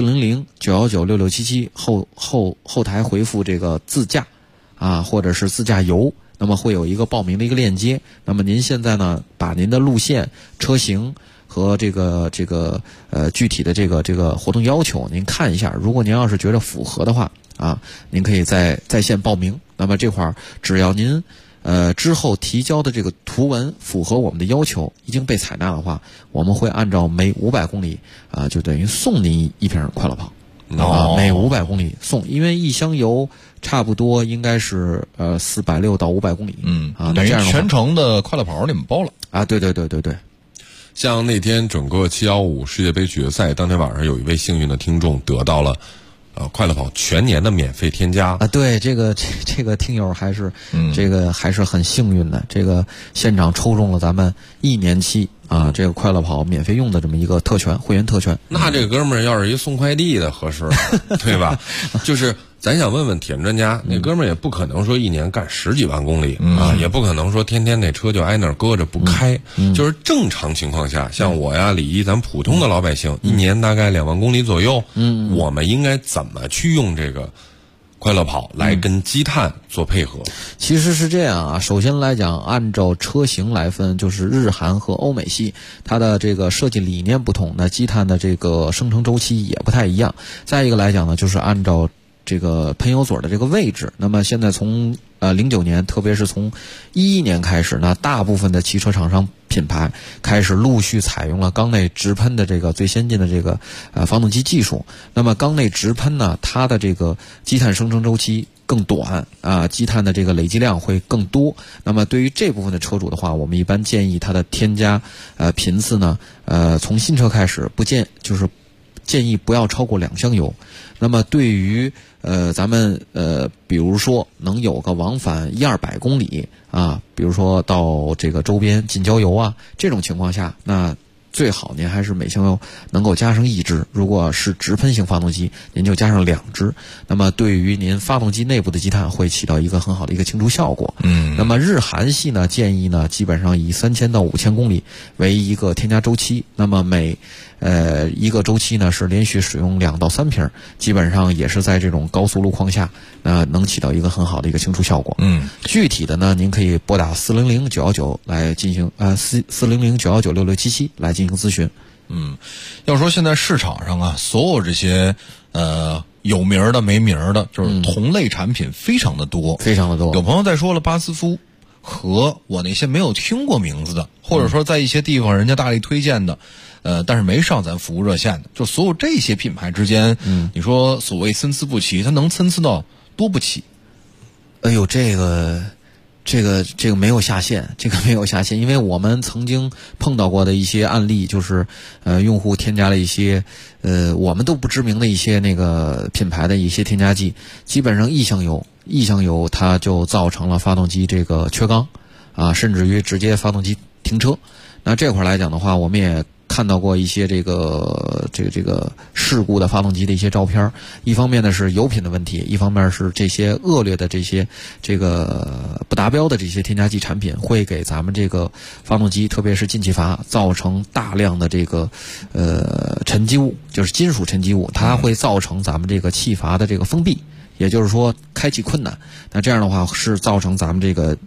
400-919-6677后台回复这个自驾啊，或者是自驾游，那么会有一个报名的一个链接。那么您现在呢，把您的路线、车型和这个具体的这个活动要求您看一下，如果您要是觉得符合的话啊，您可以在线报名。那么这块儿只要您之后提交的这个图文符合我们的要求，已经被采纳的话，我们会按照每500公里就等于送您一瓶快乐跑。每500公里送，因为一箱油差不多应该是460到500公里。 等于全程的快乐跑你们包了啊？对。 像那天整个715世界杯决赛当天晚上，有一位幸运的听众得到了快乐跑全年的免费添加啊！对，这个听友还是还是很幸运的，这个现场抽中了咱们1年期啊这个快乐跑免费用的这么一个特权，会员特权。 那这个哥们儿要是一送快递的合适，对吧？就是咱想问问铁人专家，那哥们儿也不可能说一年干10几万公里啊，也不可能说天天那车就挨那儿搁着不开。就是正常情况下，像我呀、李一，咱普通的老百姓，一年大概2万公里左右，我们应该怎么去用这个快乐跑来跟积碳做配合？ 其实是这样啊，首先来讲，按照车型来分，就是日韩和欧美系，它的这个设计理念不同，那积碳的这个生成周期也不太一样。再一个来讲呢，就是按照这个喷油嘴的这个位置，那么现在从09年，特别是从11年开始呢，大部分的汽车厂商品牌开始陆续采用了缸内直喷的这个最先进的这个发动机技术。那么缸内直喷呢，它的这个积碳生成周期更短啊，积碳的这个累积量会更多。那么对于这部分的车主的话，我们一般建议它的添加频次呢，从新车开始建议不要超过2箱油。那么对于咱们比如说能有个往返100-200公里啊，比如说到这个周边近郊游啊，这种情况下，那最好您还是每箱油能够加上1支，如果是直喷型发动机，您就加上2支。那么对于您发动机内部的积碳会起到一个很好的一个清除效果。那么日韩系呢，建议呢基本上以3000到5000公里为一个添加周期。那么每一个周期呢是连续使用2到3瓶，基本上也是在这种高速路况下，能起到一个很好的一个清除效果。具体的呢，您可以拨打400-919来进行400-919-6677来进行咨询。 要说现在市场上啊，所有这些有名的没名的，就是同类产品非常的多， 非常的多。 有朋友在说了，巴斯夫和我那些没有听过名字的，或者说在一些地方人家大力推荐的。但是没上咱服务热线的，就所有这些品牌之间，你说所谓参差不齐，它能参差到多不齐？ 哎呦，这个没有下限，因为我们曾经碰到过的一些案例，就是用户添加了一些我们都不知名的一些那个品牌的一些添加剂，基本上异箱油它就造成了发动机这个缺缸啊，甚至于直接发动机停车。那这块来讲的话，我们也看到过一些这个事故的发动机的一些照片。一方面呢是油品的问题，一方面是这些恶劣的这个不达标的这些添加剂产品会给咱们这个发动机，特别是进气阀造成大量的这个沉积物，就是金属沉积物，它会造成咱们这个气阀的这个封闭，也就是说开启困难。那这样的话是造成咱们这个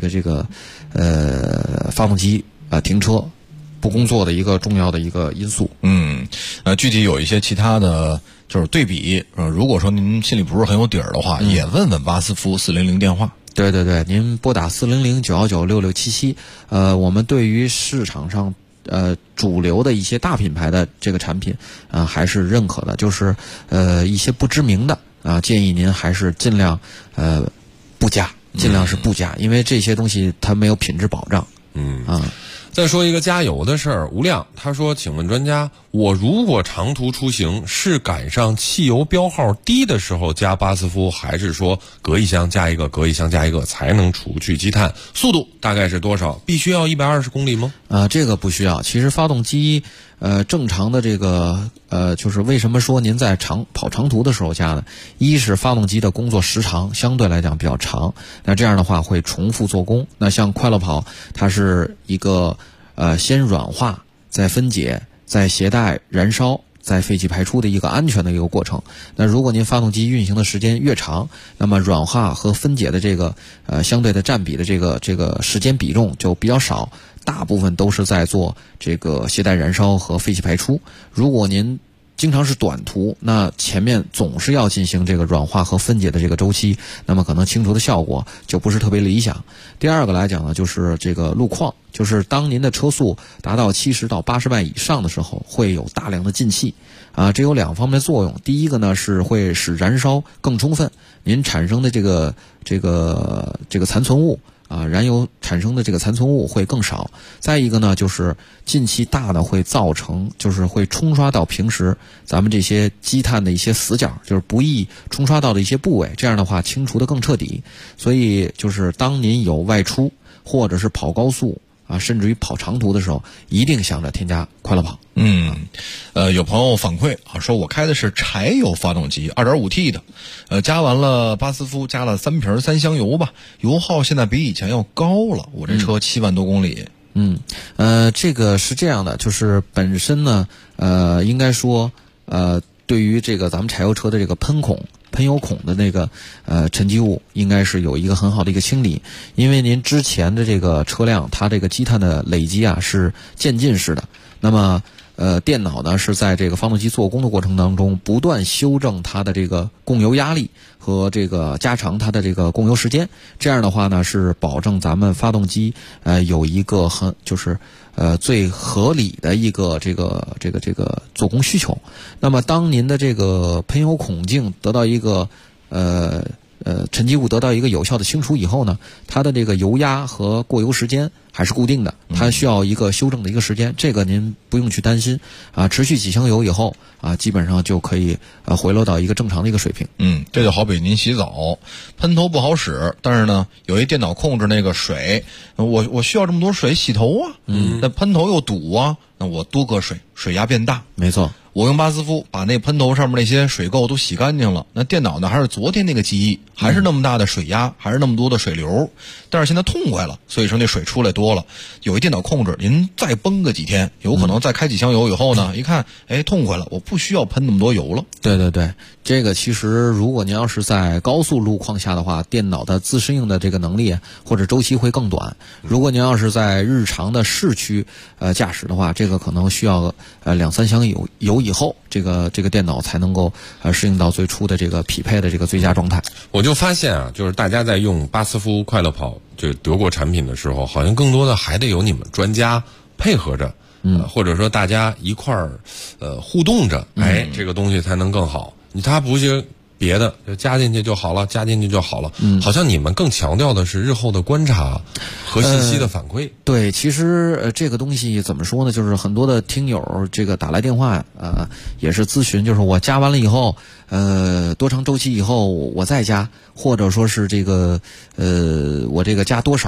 发动机停车不工作的一个重要的一个因素。 具体有一些其他的就是对比，如果说您心里不是很有底儿的话，也问问巴斯夫400电话。 对对对，您拨打400-919-6677。我们对于市场上主流的一些大品牌的这个产品还是认可的，就是一些不知名的建议您还是尽量不加，尽量是不加，因为这些东西它没有品质保障。 再说一个加油的事儿，吴亮他说：“请问专家，我如果长途出行是赶上汽油标号低的时候加巴斯夫，还是说隔一箱加一个，隔一箱加一个才能除去积碳？速度大概是多少？必须要120公里吗？” 这个不需要。其实发动机正常的这个就是为什么说您在跑长途的时候加呢？一是发动机的工作时长相对来讲比较长，那这样的话会重复做工。那像快乐跑，它是一个先软化，再分解，再携带燃烧，再废气排出的一个安全的一个过程。那如果您发动机运行的时间越长，那么软化和分解的这个相对的占比的这个时间比重就比较少，大部分都是在做这个携带燃烧和废气排出。如果您经常是短途，那前面总是要进行这个软化和分解的这个周期，那么可能清除的效果就不是特别理想。第二个来讲呢，就是这个路况，就是当您的车速达到70到80迈以上的时候，会有大量的进气这有两方面的作用。第一个呢是会使燃烧更充分，您产生的这个残存物燃油产生的这个残存物会更少。再一个呢，就是进气大的会造成，就是会冲刷到平时咱们这些积碳的一些死角，就是不易冲刷到的一些部位，这样的话清除的更彻底。所以就是当您有外出或者是跑高速甚至于跑长途的时候，一定想着添加快乐跑。 有朋友反馈说我开的是柴油发动机 2.5T 的，加完了巴斯夫，加了3瓶3箱油吧，油耗现在比以前要高了，我这车7万多公里。 这个是这样的，就是本身呢应该说对于这个咱们柴油车的这个喷油孔的那个沉积物，应该是有一个很好的一个清理。因为您之前的这个车辆它这个积碳的累积是渐进式的，那么电脑呢是在这个发动机做工的过程当中不断修正它的这个供油压力和这个加长它的这个供油时间，这样的话呢是保证咱们发动机有一个最合理的一个这个做工需求。那么当您的这个喷油孔径得到一个沉积物得到一个有效的清除以后呢，它的这个油压和过油时间还是固定的，它需要一个修正的一个时间，这个您不用去担心持续几箱油以后基本上就可以回落到一个正常的一个水平。 这就好比您洗澡，喷头不好使，但是呢有一电脑控制那个水，我需要这么多水洗头那喷头又堵那我多搁水，水压变大。 没错， 我用巴斯夫把那喷头上面那些水垢都洗干净了，那电脑呢还是昨天那个记忆，还是那么大的水压，还是那么多的水流，但是现在痛快了，所以说那水出来多了。有一电脑控制，您再绷个几天，有可能再开几箱油以后呢，一看痛快了，我不需要喷那么多油了。 对对对，这个其实如果您要是在高速路况下的话，电脑的自适应的这个能力或者周期会更短。如果您要是在日常的市区驾驶的话，这个可能需要2-3箱油以后，这个电脑才能够适应到最初的这个匹配的这个最佳状态。 我就发现就是大家在用巴斯夫快乐跑这德国产品的时候，好像更多的还得有你们专家配合着，或者说大家一块儿互动着，这个东西才能更好。它不是别的，就加进去就好了，加进去就好了。好像你们更强调的是日后的观察和信息的反馈。 对，其实这个东西怎么说呢？就是很多的听友这个打来电话也是咨询，就是我加完了以后，多长周期以后我再加，或者说是这个我这个加多少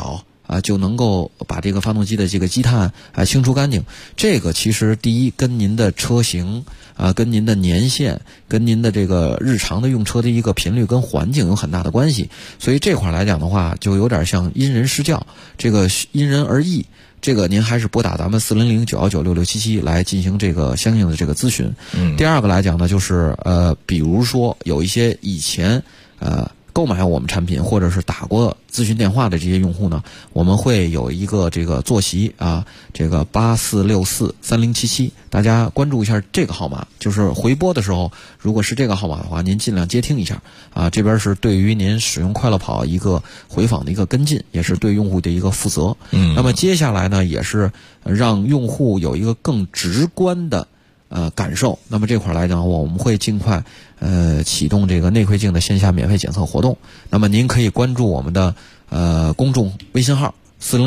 就能够把这个发动机的这个积碳清除干净。这个其实第一跟您的车型跟您的年限，跟您的这个日常的用车的一个频率跟环境有很大的关系。所以这块来讲的话，就有点像因人施教，这个因人而异。这个您还是拨打咱们400-919-6677来进行这个相应的这个咨询。第二个来讲呢，就是比如说有一些以前购买我们产品或者是打过咨询电话的这些用户呢，我们会有一个这个坐席这个84643077，大家关注一下这个号码，就是回拨的时候，如果是这个号码的话，您尽量接听一下这边是对于您使用快乐跑一个回访的一个跟进，也是对用户的一个负责。那么接下来呢，也是让用户有一个更直观的感受。那么这块来讲，我们会尽快启动这个内窥镜的线下免费检测活动。那么您可以关注我们的公众微信号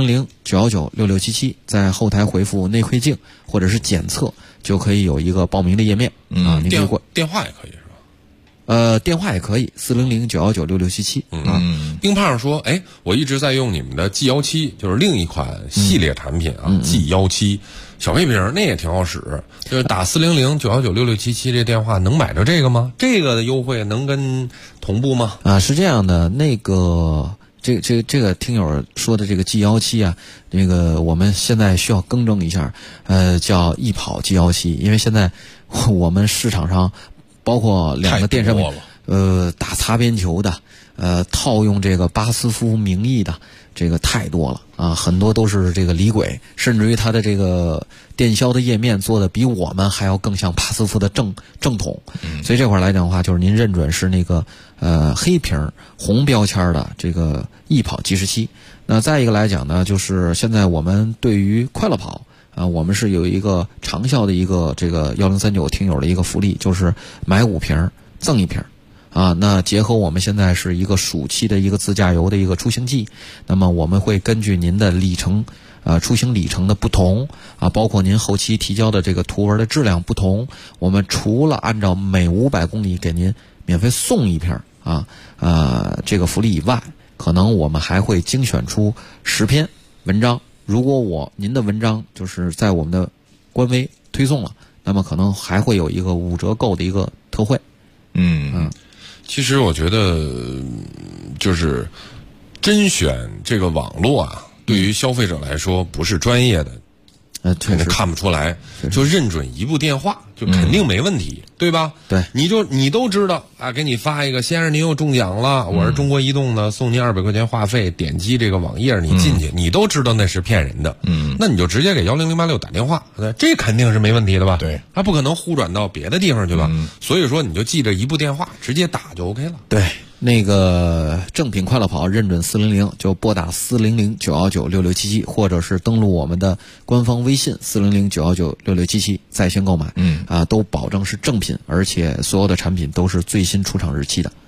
400-919-6677，在后台回复内窥镜或者是检测，就可以有一个报名的页面。您可以电话也可以是吧？ 电话也可以400-919-6677。 冰胖说，我一直在用你们的 G17，就是另一款系列产品G17。小废瓶那也挺好使，就是打400-919-6677这电话能买着这个吗？这个的优惠能跟同步吗？ 是这样的，那个这个听友说的这个 G17那个我们现在需要更正一下，叫易跑 G17，因为现在我们市场上包括两个电商品，打擦边球的，套用这个巴斯夫名义的。这个太多了很多都是这个李鬼，甚至于它的这个电销的页面做的比我们还要更像巴斯夫的正统。所以这块来讲的话，就是您认准是那个黑瓶红标签的这个易跑 G17。那再一个来讲呢，就是现在我们对于快乐跑我们是有一个长效的一个这个1039听友的一个福利，就是买5瓶赠1瓶。那结合我们现在是一个暑期的一个自驾游的一个出行季，那么我们会根据您的里程出行里程的不同包括您后期提交的这个图文的质量不同，我们除了按照每500公里给您免费送1瓶这个福利以外，可能我们还会精选出10篇文章，如果您的文章就是在我们的官微推送了，那么可能还会有一个5折购的一个特惠。 其实我觉得就是甄选这个网络对于消费者来说不是专业的， 确实看不出来，就认准一部电话就肯定没问题，对吧？ 对， 你都知道给你发一个，先生您又中奖了，我是中国移动的，送您200块钱话费，点击这个网页你进去，你都知道那是骗人的，那你就直接给10086打电话，这肯定是没问题的吧？ 对， 他不可能互转到别的地方去吧？所以说你就记着一部电话，直接打就 OK 了。 对。那个正品快乐跑认准400就拨打400-919-6677，或者是登录我们的官方微信400-919-6677在线购买，都保证是正品，而且所有的产品都是最新出厂日期的。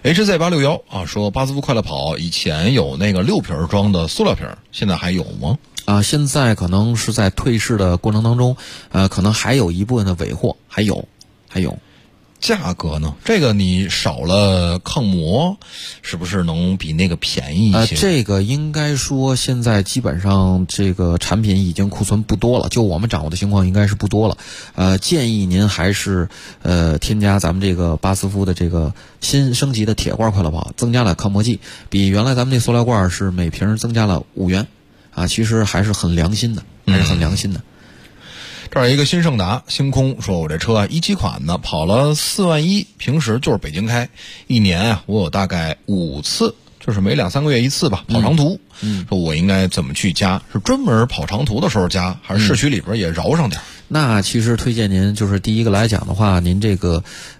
HZ861说巴斯夫快乐跑以前有那个6瓶装的塑料瓶，现在还有吗？ 现在可能是在退市的过程当中，可能还有一部分的尾货，还有。 价格呢？这个你少了抗磨，是不是能比那个便宜一些？ 这个应该说现在基本上这个产品已经库存不多了，就我们掌握的情况应该是不多了。建议您还是添加咱们这个巴斯夫的这个新升级的铁罐快乐跑，增加了抗磨剂，比原来咱们那塑料罐是每瓶增加了5元其实还是很良心的， 这儿一个新胜达星空说，我这车17款的，跑了4万1，平时就是北京开，一年我有大概5次，就是每2-3个月一次吧，跑长途。说我应该怎么去加？是专门跑长途的时候加，还是市区里边也绕上点？ 那其实推荐您就是第一个来讲的话，您这个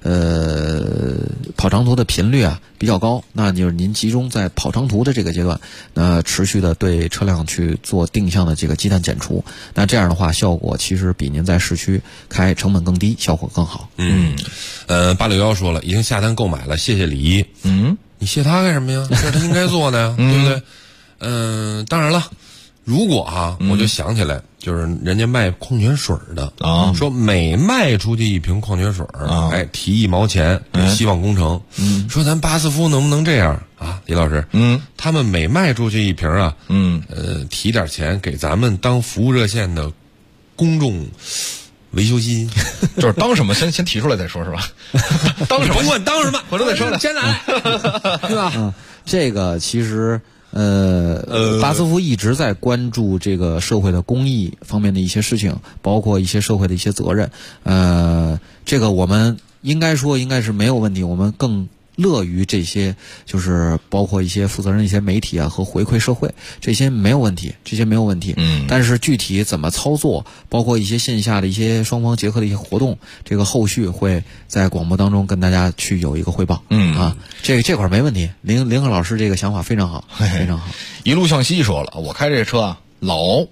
跑长途的频率比较高，那就是您集中在跑长途的这个阶段，持续的对车辆去做定向的这个积碳减除，那这样的话效果其实比您在市区开成本更低，效果更好。 861说了，已经下单购买了，谢谢李一。你谢他干什么呀？这是他应该做的呀，对不对？当然了，如果我就想起来， 就是人家卖矿泉水的啊， 说每卖出去一瓶矿泉水哎，提1毛钱，希望工程。说咱巴斯夫能不能这样啊，李老师？他们每卖出去一瓶啊，提点钱给咱们当服务热线的公众维修基金， 就是当什么先提出来再说，是吧？当什么？ 甭管当什么， 回头再说来， 先来， 对吧？这个其实。巴斯夫一直在关注这个社会的公益方面的一些事情，包括一些社会的一些责任。这个我们应该是没有问题，我们更乐于这些，就是包括一些负责任的一些媒体啊和回馈社会，这些没有问题。但是具体怎么操作，包括一些线下的一些双方结合的一些活动，这个后续会在广播当中跟大家去有一个汇报。这块没问题。林克老师这个想法非常好，非常好。 一路向西说了，我开这车啊，老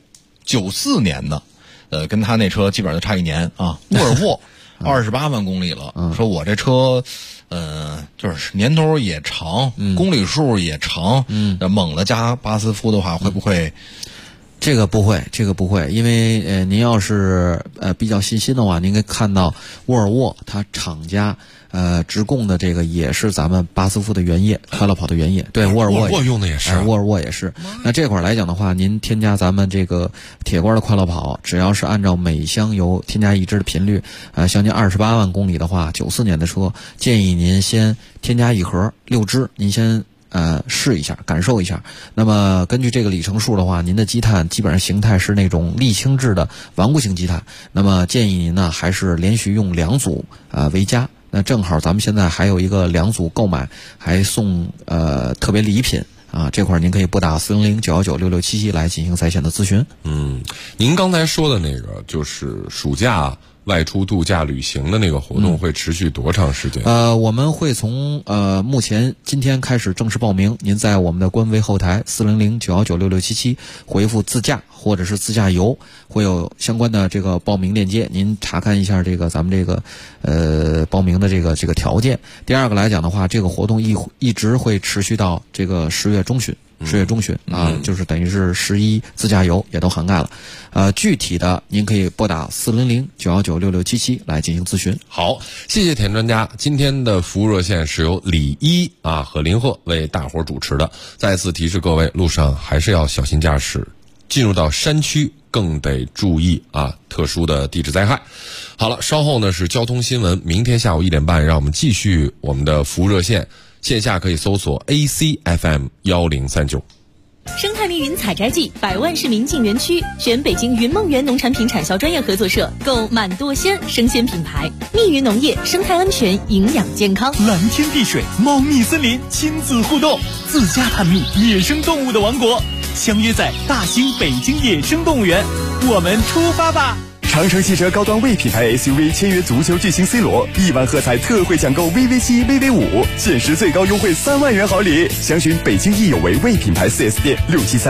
94年的，跟他那车基本上就差1年啊。沃尔沃28万公里了，说我这车。就是年头也长，公里数也长，猛了加巴斯夫的话，会不会？ 这个不会，因为您要是比较细心的话，您可以看到沃尔沃它厂家直供的这个也是咱们巴斯夫的原液，快乐跑的原液。对，沃尔沃用的也是， 沃尔沃也是。那这块来讲的话，您添加咱们这个铁罐的快乐跑，只要是按照每箱油添加1支的频率，将近28万公里的话，94年的车，建议您先添加1盒6支，您先。试一下，感受一下。那么根据这个里程数的话，您的积碳基本上形态是那种沥青质的顽固性积碳。那么建议您呢，还是连续用2组为佳。那正好咱们现在还有一个2组购买还送特别礼品啊，这块您可以拨打400-919-6677来进行在线的咨询。 您刚才说的那个就是暑假外出度假旅行的那个活动会持续多长时间？ 我们会从目前今天开始正式报名。您在我们的官微后台400-919-6677回复自驾或者是自驾游，会有相关的这个报名链接，您查看一下这个咱们这个报名的这个条件。第二个来讲的话，这个活动一直会持续到这个10月中旬啊，就是等于是11自驾游也都涵盖了。具体的您可以拨打400-919-6677来进行咨询。 好，谢谢田专家。今天的服务热线是由李一和林鹤为大伙主持的。再次提示各位，路上还是要小心驾驶，进入到山区更得注意特殊的地质灾害。好了，稍后呢是交通新闻，明天下午1点半，让我们继续我们的服务热线。线下可以搜索 ACFM 1039。 生态密云采摘季，100万市民进园区，选北京云梦园农产品产销专业合作社，购满舵鲜生鲜品牌。密云农业，生态安全，营养健康。 蓝天碧水，猫蜜森林，亲子互动，自家探秘野生动物的王国，相约在大兴北京野生动物园，我们出发吧！ 长城汽车高端 V 品牌 SUV 签约足球巨星 C 罗，1万贺彩特惠抢购 VV7、VV5，限时最高优惠3万元好礼。详询北京易有为 V 品牌 4S 店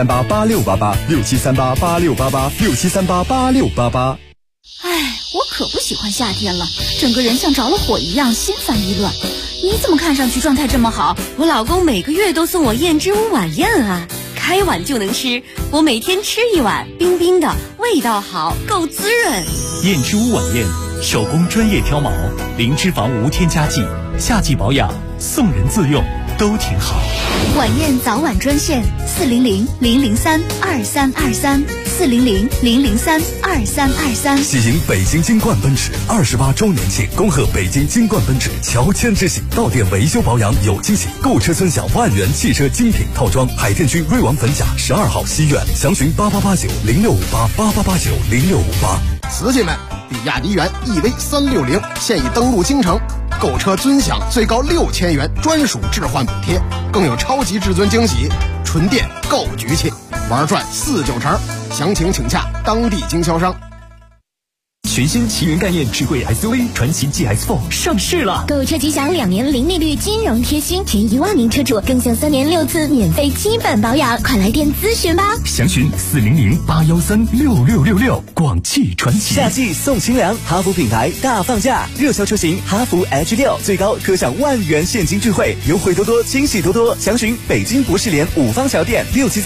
，67388688，67388688，67388688。 哎，我可不喜欢夏天了，整个人像着了火一样，心烦意乱。你怎么看上去状态这么好？ 我老公每个月都送我燕之屋晚宴啊，开碗就能吃，我每天吃1碗，冰冰的，味道好，够滋润。 燕之屋晚宴，手工专业挑毛，零脂肪无添加剂，夏季保养，送人自用，都挺好。 晚宴早晚专线400-003-2323，400-003-2323。 喜迎北京金冠奔驰28周年庆，恭贺北京金冠奔驰乔迁之喜，到店维修保养有惊喜，购车尊享万元汽车精品套装。海淀区瑞王粉甲12号西苑，详询88890658，88890658。 瓷器们，比亚迪元 EV360现已登陆京城，购车尊享最高6000元专属置换补贴，更有超级至尊惊喜，纯电购局气，玩转49成，详情请洽当地经销商。 全新奇云概念智慧 SUV 传祺 GX4 上市了， 购车即享2年零利率金融贴心，前1万名车主更享3年6次免费基本保养，快来电咨询吧。 详询400-813-6666。广汽传祺。 夏季送清凉，哈弗品牌大放价，热销车型哈弗 H6最高可享1万元现金智慧，优惠多多，惊喜多多。详询北京博士联5方桥店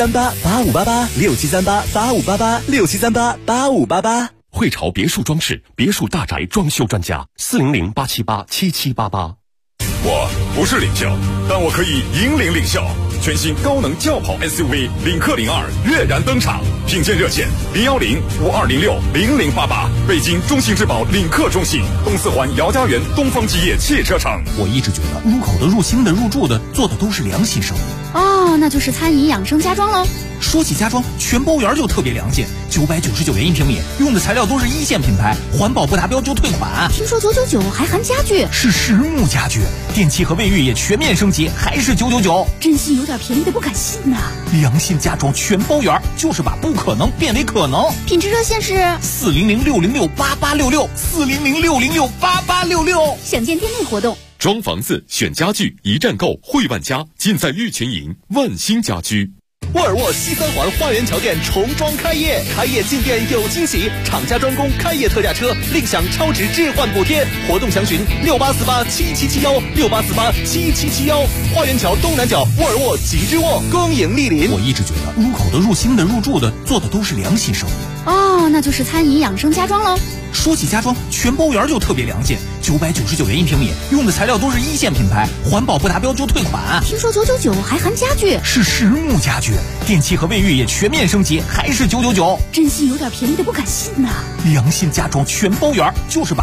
6738-8588，6738-8588，6738-8588。 汇潮别墅装饰，别墅大宅装修专家，400-878-7788。 我不是领袖，但我可以引领领袖。全新高能轿跑 SUV 领克02跃然登场，品鉴热线010-5206-0088，北京中信质保领克中心，东四环姚家园东方基业汽车城。 我一直觉得入口的、入心的、入住的做的都是良心生意。 哦，那就是餐饮养生家装喽。 说起家装，全包园就特别良心，999元1平米，用的材料都是1线品牌，环保不达标就退款。 听说999还含家具， 是实木家具，电器和卫浴也全面升级，还是999。 真心有点便宜的不敢信呐。 良心家装全包园，就是把不可能变为可能。 品质热线是 400-606-8866，400-606-8866。 详见店内活动。 装房子选家具，一站购汇万家，尽在玉群营万兴家居。 沃尔沃西三环花园桥店重装开业，开业进店有惊喜，厂家专供开业特价车，另享超值置换补贴。活动详询68487771，68487771。花园桥东南角沃尔沃极致沃，恭迎莅临。 我一直觉得入口的、入心的、入住的做的都是良心生意。 哦，那就是餐饮养生家装喽。 说起家装，全包园就特别良心，999元1平米，用的材料都是1线品牌，环保不达标就退款。 听说999还含家具， 是实木家具，电器和卫浴也全面升级，还是999。 真心有点便宜的不敢信呐。 良心家装全包园，就是把